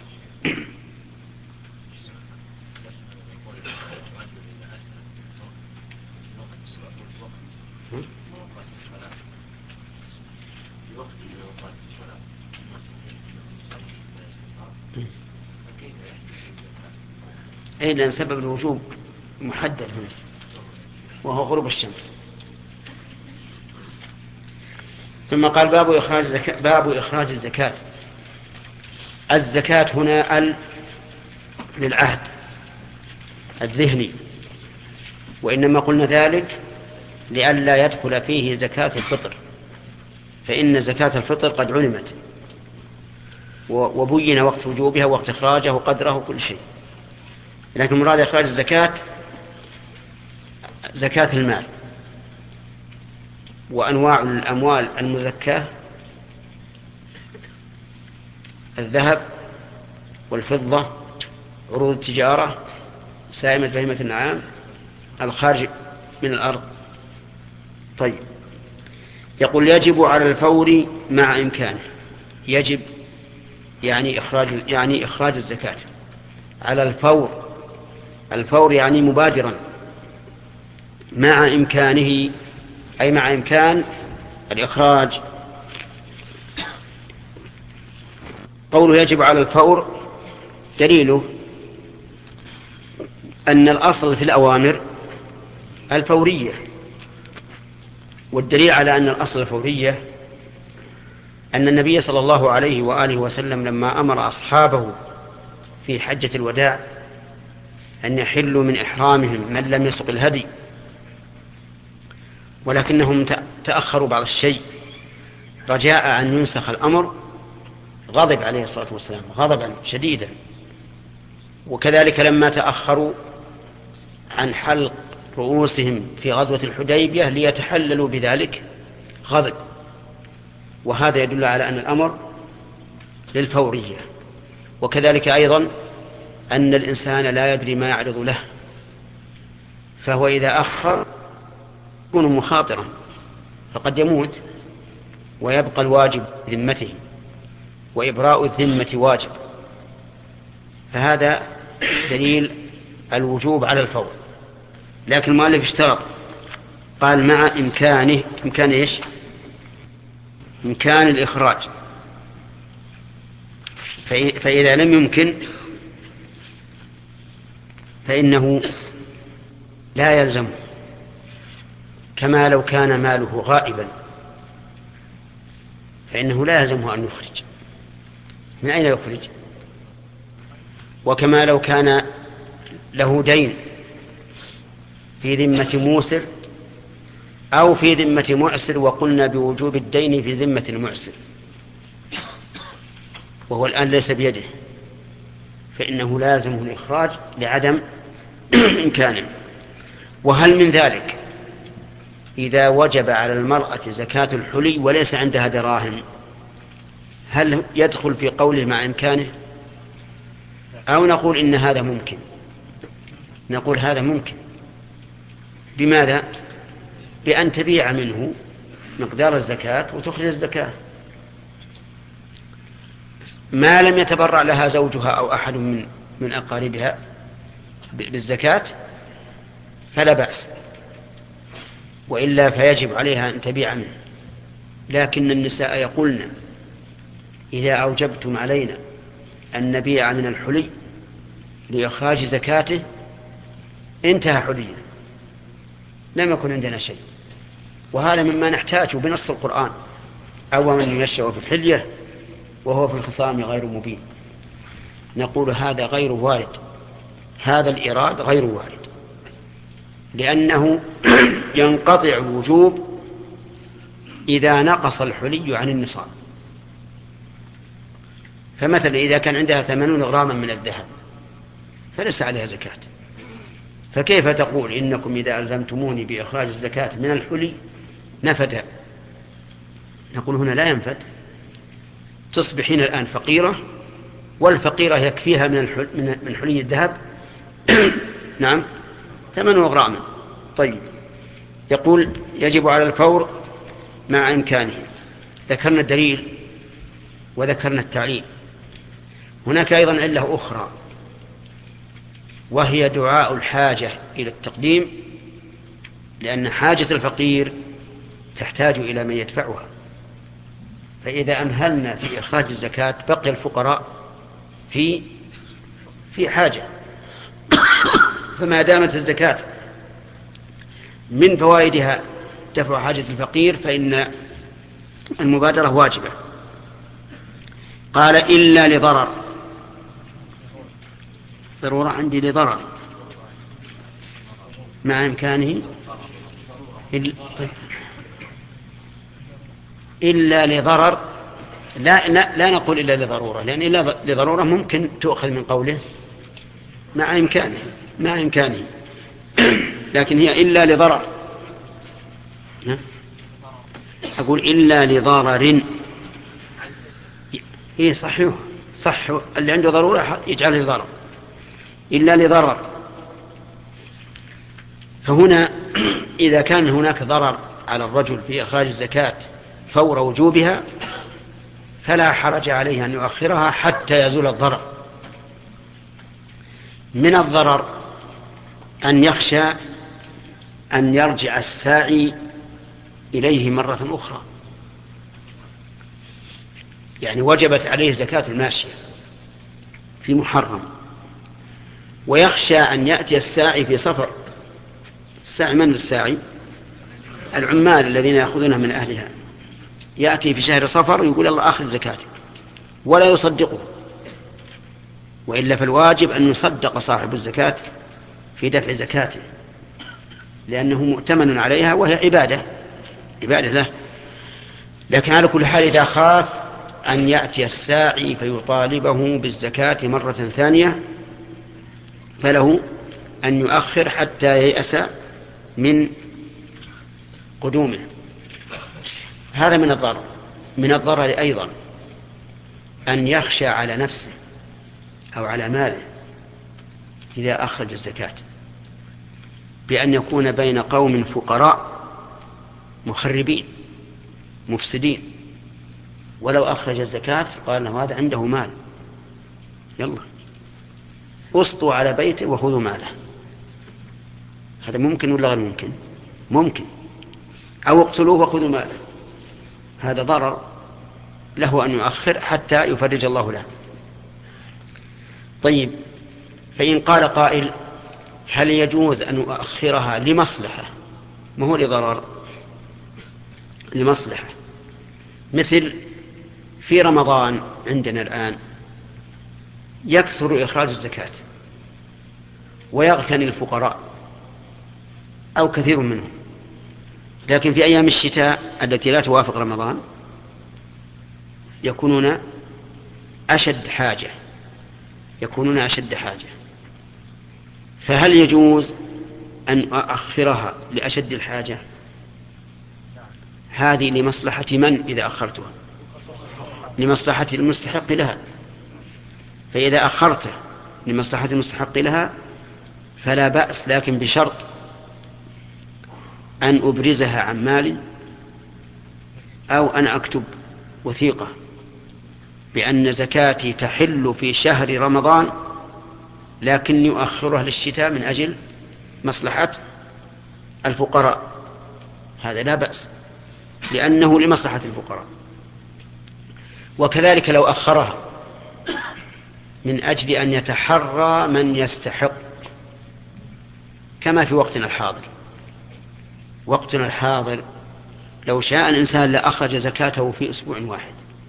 أي، لأن سبب الوجوب محدد هنا وهو غروب الشمس. ثم قال باب إخراج الزكاة. باب إخراج الزكاة. الزكاة هنا ال للعهد الذهني، وإنما قلنا ذلك لئلا يدخل فيه زكاة الفطر، فإن زكاة الفطر قد علمت وبين وقت وجوبها ووقت إخراجه وقدره كل شيء، لكن مراد إخراج الزكاة زكاة المال. وأنواع الأموال المزكاة الذهب والفضة، عروض التجارة، سائمة بهيمة النعام، الخارج من الأرض. طيب، يقول يجب على الفور مع إمكانه. يجب يعني إخراج يعني إخراج الزكاة على الفور. الفور يعني مبادرا، مع إمكانه أي مع إمكان الإخراج. قوله يجب على الفور دليله أن الأصل في الأوامر الفورية، والدليل على أن الأصل الفورية أن النبي صلى الله عليه وآله وسلم لما أمر أصحابه في حجة الوداع أن يحلوا من إحرامهم من لم يسق الهدي، ولكنهم تأخروا بعض الشيء رجاء أن ينسخ الأمر، غضب عليه الصلاة والسلام غضبا شديدا. وكذلك لما تأخروا عن حلق رؤوسهم في غزوة الحديبية ليتحللوا بذلك غضب. وهذا يدل على أن الأمر للفورية. وكذلك أيضا أن الإنسان لا يدري ما يعرض له، فهو إذا أخر يكون مخاطرا، فقد يموت ويبقى الواجب ذمته، وإبراء الذمة واجب. فهذا دليل الوجوب على الفور. لكن المؤلف اشترط، قال مع إمكانه، إمكان إيش؟ إمكان الإخراج. فإذا لم يمكن فإنه لا يلزم، كما لو كان ماله غائبا فإنه لا يلزمه أن يخرج. من أين يخرج؟ وكما لو كان له دين في ذمة موسر أو في ذمة معسر، وقلنا بوجوب الدين في ذمة المعسر وهو الآن ليس بيده، فإنه لازمه الإخراج لعدم إمكانه. وهل من ذلك إذا وجب على المرأة زكاة الحلي وليس عندها دراهم، هل يدخل في قوله مع إمكانه؟ أو نقول إن هذا ممكن؟ نقول هذا ممكن. بماذا؟ بأن تبيع منه مقدار الزكاة وتخرج الزكاة، ما لم يتبرع لها زوجها أو أحد من من أقاربها بالزكاة فلا بأس، وإلا فيجب عليها أن تبيع منه. لكن النساء يقولن إذا أوجبتم علينا أن نبيع من الحلي لإخراج زكاته انتهى حلينا، لم يكن عندنا شيء. وهذا مما نحتاجه بنص القرآن: أو من ينشأ في الحلية وهو في الخصام غير مبين. نقول هذا غير وارد، هذا الإيراد غير وارد، لأنه ينقطع الوجوب إذا نقص الحلي عن النصاب. فمثلا إذا كان عندها ثمانون غراما من الذهب فليس عليها زكاة، فكيف تقول إنكم إذا ألزمتموني بإخراج الزكاة من الحلي نفد؟ نقول هنا لا ينفد، تصبحين الآن فقيرة، والفقيرة يكفيها من الحل من حلي الذهب نعم ثمانون غراما. طيب، يقول يجب على الفور مع إمكانه. ذكرنا الدليل وذكرنا التعليل. هناك أيضا علة أخرى، وهي دعاء الحاجة إلى التقديم، لأن حاجة الفقير تحتاج إلى من يدفعها. فإذا أمهلنا في إخراج الزكاة بقي الفقراء في في حاجة. فما دامت الزكاة من فوائدها دفع حاجة الفقير فإن المبادرة واجبة. قال إلا لضرر. ضرورة عندي لضرر مع إمكانه إلا لضرر. لا, لا, لا نقول إلا لضرورة، لأن إلا لضرورة ممكن تؤخذ من قوله مع إمكانه مع إمكانه لكن هي إلا لضرر. أقول إلا لضرر. إيه صحيح صح، اللي عنده ضرورة يجعل لضرر، إلا لضرر. فهنا إذا كان هناك ضرر على الرجل في إخراج الزكاة فور وجوبها فلا حرج عليه أن يؤخرها حتى يزول الضرر. من الضرر أن يخشى أن يرجع الساعي إليه مرة أخرى، يعني وجبت عليه زكاة الماشية في محرم، ويخشى أن يأتي الساعي في صفر. الساعي من الساعي؟ العمال الذين يأخذونها من أهلها، يأتي في شهر صفر يقول الله أخذ زكاتك، ولا يصدقه. وإلا فالواجب أن يصدق صاحب الزكاة في دفع زكاته، لأنه مؤتمن عليها وهي عبادة عبادة له. لكن على كل حال إذا خاف أن يأتي الساعي فيطالبه بالزكاة مرة ثانية فله أن يؤخر حتى ييأس من قدومه. هذا من الضرر. من الضرر أيضا أن يخشى على نفسه أو على ماله إذا أخرج الزكاة بأن يكون بين قوم فقراء مخربين مفسدين، ولو أخرج الزكاة قال له هذا عنده مال، يلا أسطوا على بيته وخذوا ماله. هذا ممكن ولا غير ممكن؟ ممكن. أو اقتلوه وخذوا ماله، هذا ضرر له أن يؤخر حتى يفرج الله له. طيب، فإن قال قائل هل يجوز أن أؤخرها لمصلحة، ما هو لضرر، لمصلحة، مثل في رمضان عندنا الآن يكثر إخراج الزكاة ويغتني الفقراء أو كثير منهم، لكن في أيام الشتاء التي لا توافق رمضان يكونون أشد حاجة يكونون أشد حاجة فهل يجوز أن أؤخرها لأشد الحاجة؟ هذه لمصلحة من إذا أخرتها؟ لمصلحة المستحق لها. فإذا أخرته لمصلحة المستحق لها فلا بأس، لكن بشرط أن أبرزها عن مال، أو أن أكتب وثيقة بأن زكاتي تحل في شهر رمضان لكني أؤخرها للشتاء من أجل مصلحة الفقراء، هذا لا بأس لأنه لمصلحة الفقراء. وكذلك لو أخرها من أجل أن يتحرى من يستحق، كما في وقتنا الحاضر. وقتنا الحاضر لو شاء الإنسان لأخرج زكاته في أسبوع واحد،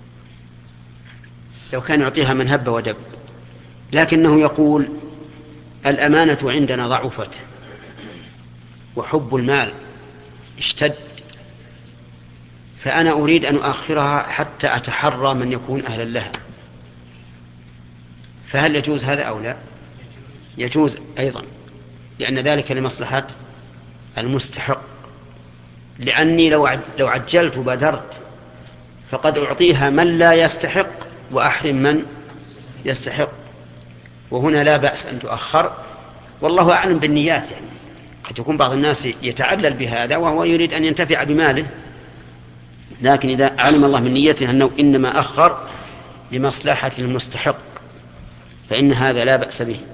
لو كان يعطيها من هب ودب، لكنه يقول الأمانة عندنا ضعفت وحب المال اشتد، فأنا أريد أن أؤخرها حتى أتحرى من يكون أهلا لها. فهل يجوز هذا أو لا؟ يجوز أيضا، لأن ذلك لمصلحة المستحق. لأني لو لو عجلت وبادرت فقد أعطيها من لا يستحق وأحرم من يستحق، وهنا لا بأس أن تؤخر، والله أعلم بالنيات. يعني قد يكون بعض الناس يتعلل بهذا وهو يريد أن ينتفع بماله، لكن إذا علم الله من نيته أنه إنما أخر لمصلحة المستحق فإن هذا لا بأس به.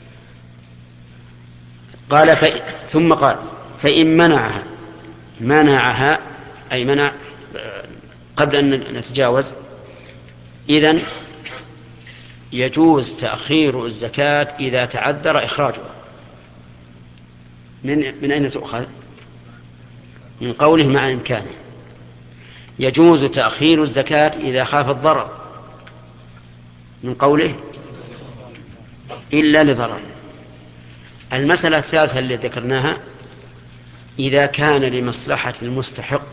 قال ف... ثم قال فإن منعها منعها أي منع قبل أن نتجاوز، إذن يجوز تأخير الزكاة إذا تعذر إخراجها. من, من أين تؤخذ؟ من قوله مع إمكانه. يجوز تأخير الزكاة إذا خاف الضرر، من قوله إلا لضرر. المسألة الثالثة التي ذكرناها إذا كان لمصلحة المستحق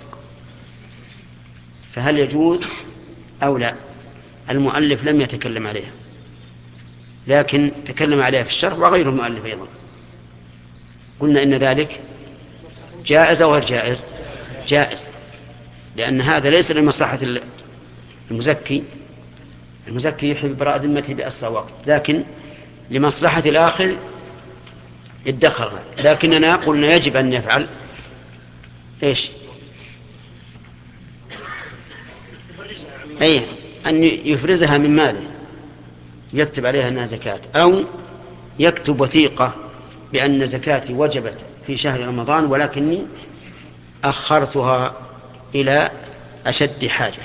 فهل يجوز أو لا؟ المؤلف لم يتكلم عليها، لكن تكلم عليها في الشرح وغير المؤلف أيضا. قلنا إن ذلك جائز أو غير جائز؟ جائز، لأن هذا ليس لمصلحة المزكي. المزكي يحب براء ذمته بأسرع وقت، لكن لمصلحة الآخر ادخرها. لكننا قلنا يجب أن يفعل إيش؟ أي أن يفرزها من ماله، يكتب عليها أنها زكاة، أو يكتب وثيقة بأن زكاتي وجبت في شهر رمضان ولكني أخرتها إلى أشد حاجة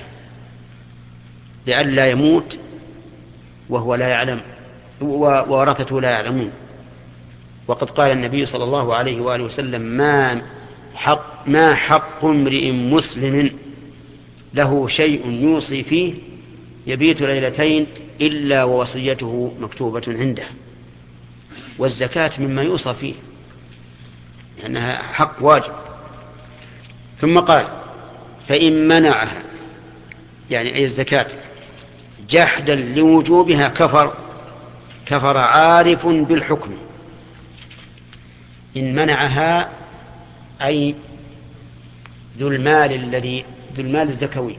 لئلا يموت وهو لا يعلم وورثته لا يعلمون. وقد قال النبي صلى الله عليه وآله وسلم ما حق, ما حق امرئ مسلم له شيء يوصي فيه يبيت ليلتين إلا ووصيته مكتوبة عنده. والزكاة مما يوصى فيه لأنها حق واجب. ثم قال فإن منعها يعني أي الزكاة جحدا لوجوبها كفر كفر عارف بالحكم. إن منعها أي ذو المال الذي ذو المال الزكوي،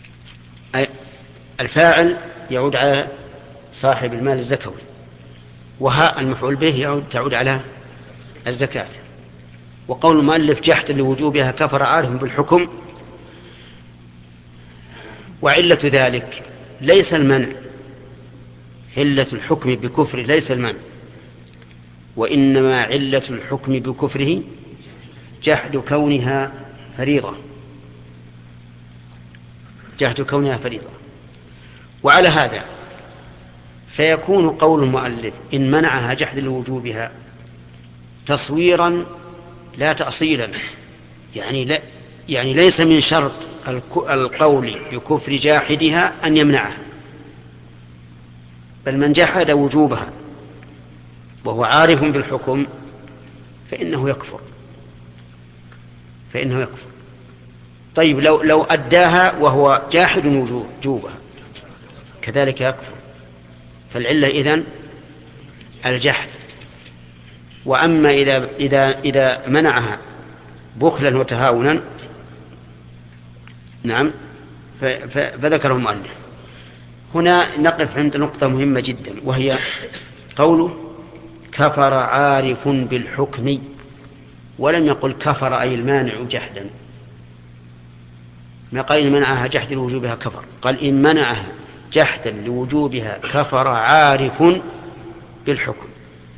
الفاعل يعود على صاحب المال الزكوي. وهاء المفعول به يعود تعود على الزكاة. وقول المؤلف جحد لوجوبها كفر عارف بالحكم، وعلة ذلك ليس المنع، علة الحكم بكفره ليس المنع، وإنما علة الحكم بكفره جحد كونها فريضة، جحد كونها فريضة. وعلى هذا فيكون قول المؤلف إن منعها جحد لوجوبها تصويرا لا تأصيلا، يعني, لا يعني ليس من شرط القول بكفر جاحدها أن يمنعها، بل من جحد وجوبها وهو عارف بالحكم فإنه يكفر، فإنه يكفر. طيب لو, لو أداها وهو جاحد وجوبها كذلك يكفر. فالعلة إذن الجحد. وأما إذا, إذا, إذا منعها بخلا وتهاونا نعم فذكره المؤلف. هنا نقف عند نقطة مهمة جدا، وهي قوله كفر عارف بالحكم، ولم يقل كفر أي المانع جحدا، ما قال إن منعها جحد لوجوبها كفر، قال إن منعها جحدا لوجوبها كفر عارف بالحكم.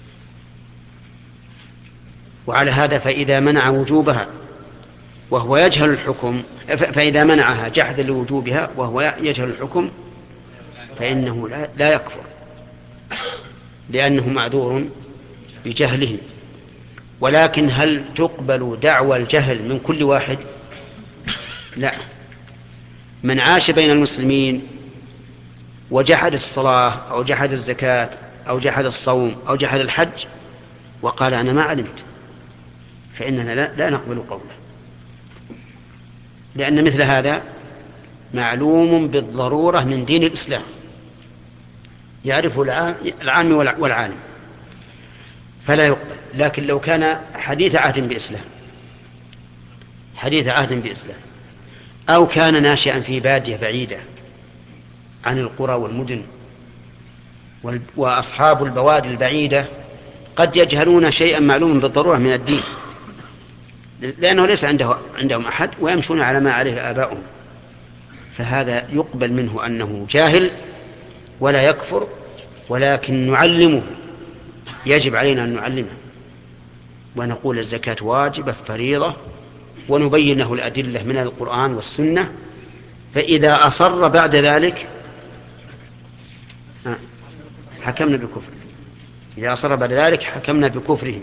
وعلى هذا فإذا منع وجوبها وهو يجهل الحكم، فإذا منعها جحدا لوجوبها وهو يجهل الحكم فإنه لا يكفر، لأنه معذور بجهله. ولكن هل تقبل دعوى الجهل من كل واحد؟ لا. من عاش بين المسلمين وجحد الصلاة أو جحد الزكاة أو جحد الصوم أو جحد الحج وقال أنا ما علمت، فإننا لا, لا نقبل قوله، لأن مثل هذا معلوم بالضرورة من دين الإسلام، يعرفه العام والعالم، فلا يقبل. لكن لو كان حديث عهد بإسلام حديث عهد بإسلام أو كان ناشئا في بادية بعيدة عن القرى والمدن، وأصحاب البوادي البعيدة قد يجهلون شيئا معلوما بالضرورة من الدين، لأنه ليس عنده عندهم أحد ويمشون على ما عليه آباؤهم، فهذا يقبل منه أنه جاهل ولا يكفر، ولكن نعلمه، يجب علينا أن نعلمه ونقول الزكاة واجبة فريضة، ونبين له الأدلة من القرآن والسنة. فإذا أصر بعد ذلك حكمنا بكفره، إذا أصر بعد ذلك حكمنا بكفره.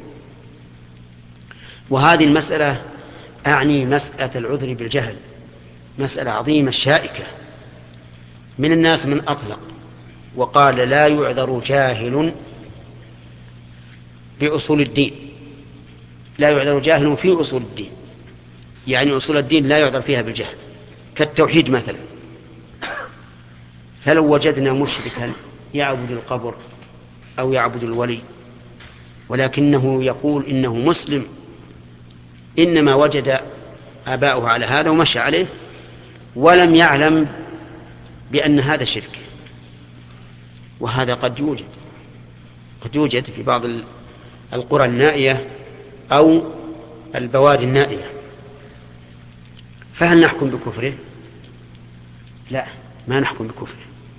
وهذه المسألة أعني مسألة العذر بالجهل، مسألة عظيمة شائكة. من الناس من أطلق وقال لا يعذر جاهل بأصول الدين، لا يعذر جاهل في أصول الدين، يعني أصول الدين لا يعذر فيها بالجهل، كالتوحيد مثلا. فلو وجدنا مشركا يعبد القبر أو يعبد الولي ولكنه يقول إنه مسلم، إنما وجد آباؤه على هذا ومشى عليه ولم يعلم بأن هذا شرك، وهذا قد يوجد قد يوجد في بعض القرى النائية أو البوادي النائية. فهل نحكم بكفره؟ لا، ما نحكم بكفره،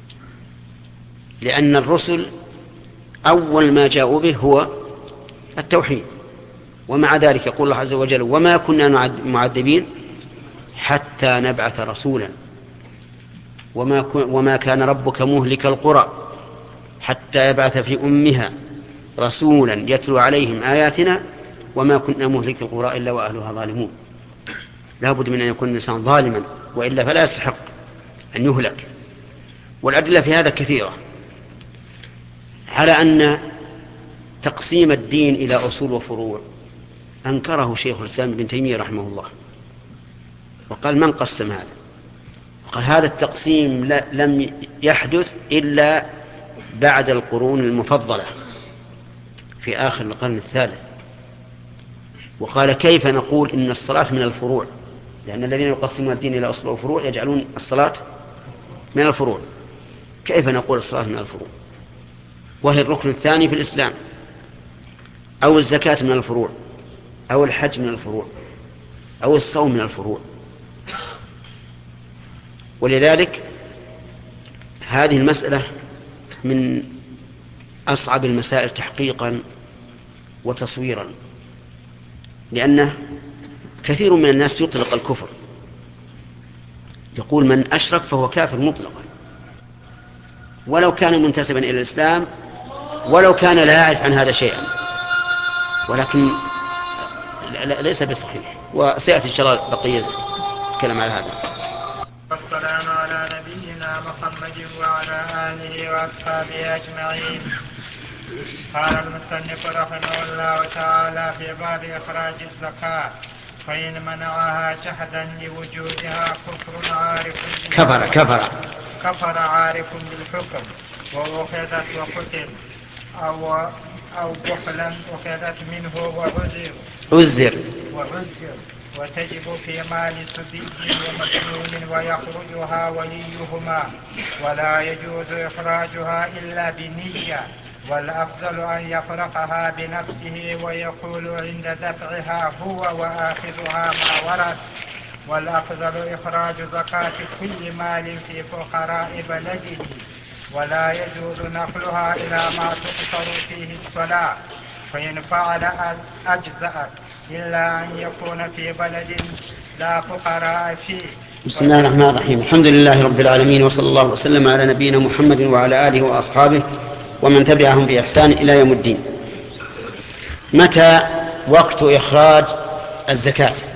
لأن الرسل أول ما جاءوا به هو التوحيد، ومع ذلك يقول الله عز وجل وما كنا معذبين حتى نبعث رسولا وما, وما كان ربك مهلك القرى حتى يبعث في أمها رسولا يتلو عليهم آياتنا وما كنا مهلك القرى إلا وأهلها ظالمون. لا بد من أن يكون الإنسان ظالما، وإلا فلا يستحق أن يهلك. والأدلة في هذا كثيرة على أن تقسيم الدين إلى أصول وفروع أنكره شيخ الإسلام ابن تيمية رحمه الله، وقال من قسم هذا؟ وقال هذا التقسيم لم يحدث إلا بعد القرون المفضلة في آخر القرن الثالث. وقال كيف نقول إن الصلاة من الفروع؟ لأن الذين يقسمون الدين إلى أصول وفروع يجعلون الصلاة من الفروع، كيف نقول الصلاة من الفروع وهي الركن الثاني في الإسلام، أو الزكاة من الفروع، أو الحج من الفروع، أو الصوم من الفروع. ولذلك هذه المسألة من أصعب المسائل تحقيقا وتصويرا، لأنه كثير من الناس يطلق الكفر، يقول من أشرك فهو كافر مطلقا، ولو كان منتسبا إلى الإسلام، ولو كان لا يعرف عن هذا شيئا، ولكن ليس بصحيح. وسيأتي إن شاء الله بقية الكلام على هذا. والسلام على نبينا محمد وعلى آله وأصحابه أجمعين. قال المصنف رحمه الله تعالى في باب إخراج الزكاة: فإن منعها جحدا لوجودها كفر عارف كفر كفر كفر عارف بالحكم وأخذت وقتل، أو أو بخلا أخذت منه وعزر عزر وعزر وتجب في مال صبي ومجنون ويخرجها وليهما، ولا يجوز إخراجها إلا بنية، والأفضل أن يفرقها بنفسه ويقول عند دفعها هو وآخذها ما ورد. والأفضل إخراج زكاة كل مال في فقراء بلده، ولا يجوز نقلها إلى ما تقصر فيه الصلاة، فإن فعل أجزأت، إلا أن يكون في بلد لا فقراء فيه. بسم الله الرحمن الرحيم. الحمد لله رب العالمين، وصلى الله وسلم على نبينا محمد وعلى آله وأصحابه ومن تبعهم بإحسان إلى يوم الدين. متى وقت إخراج الزكاة؟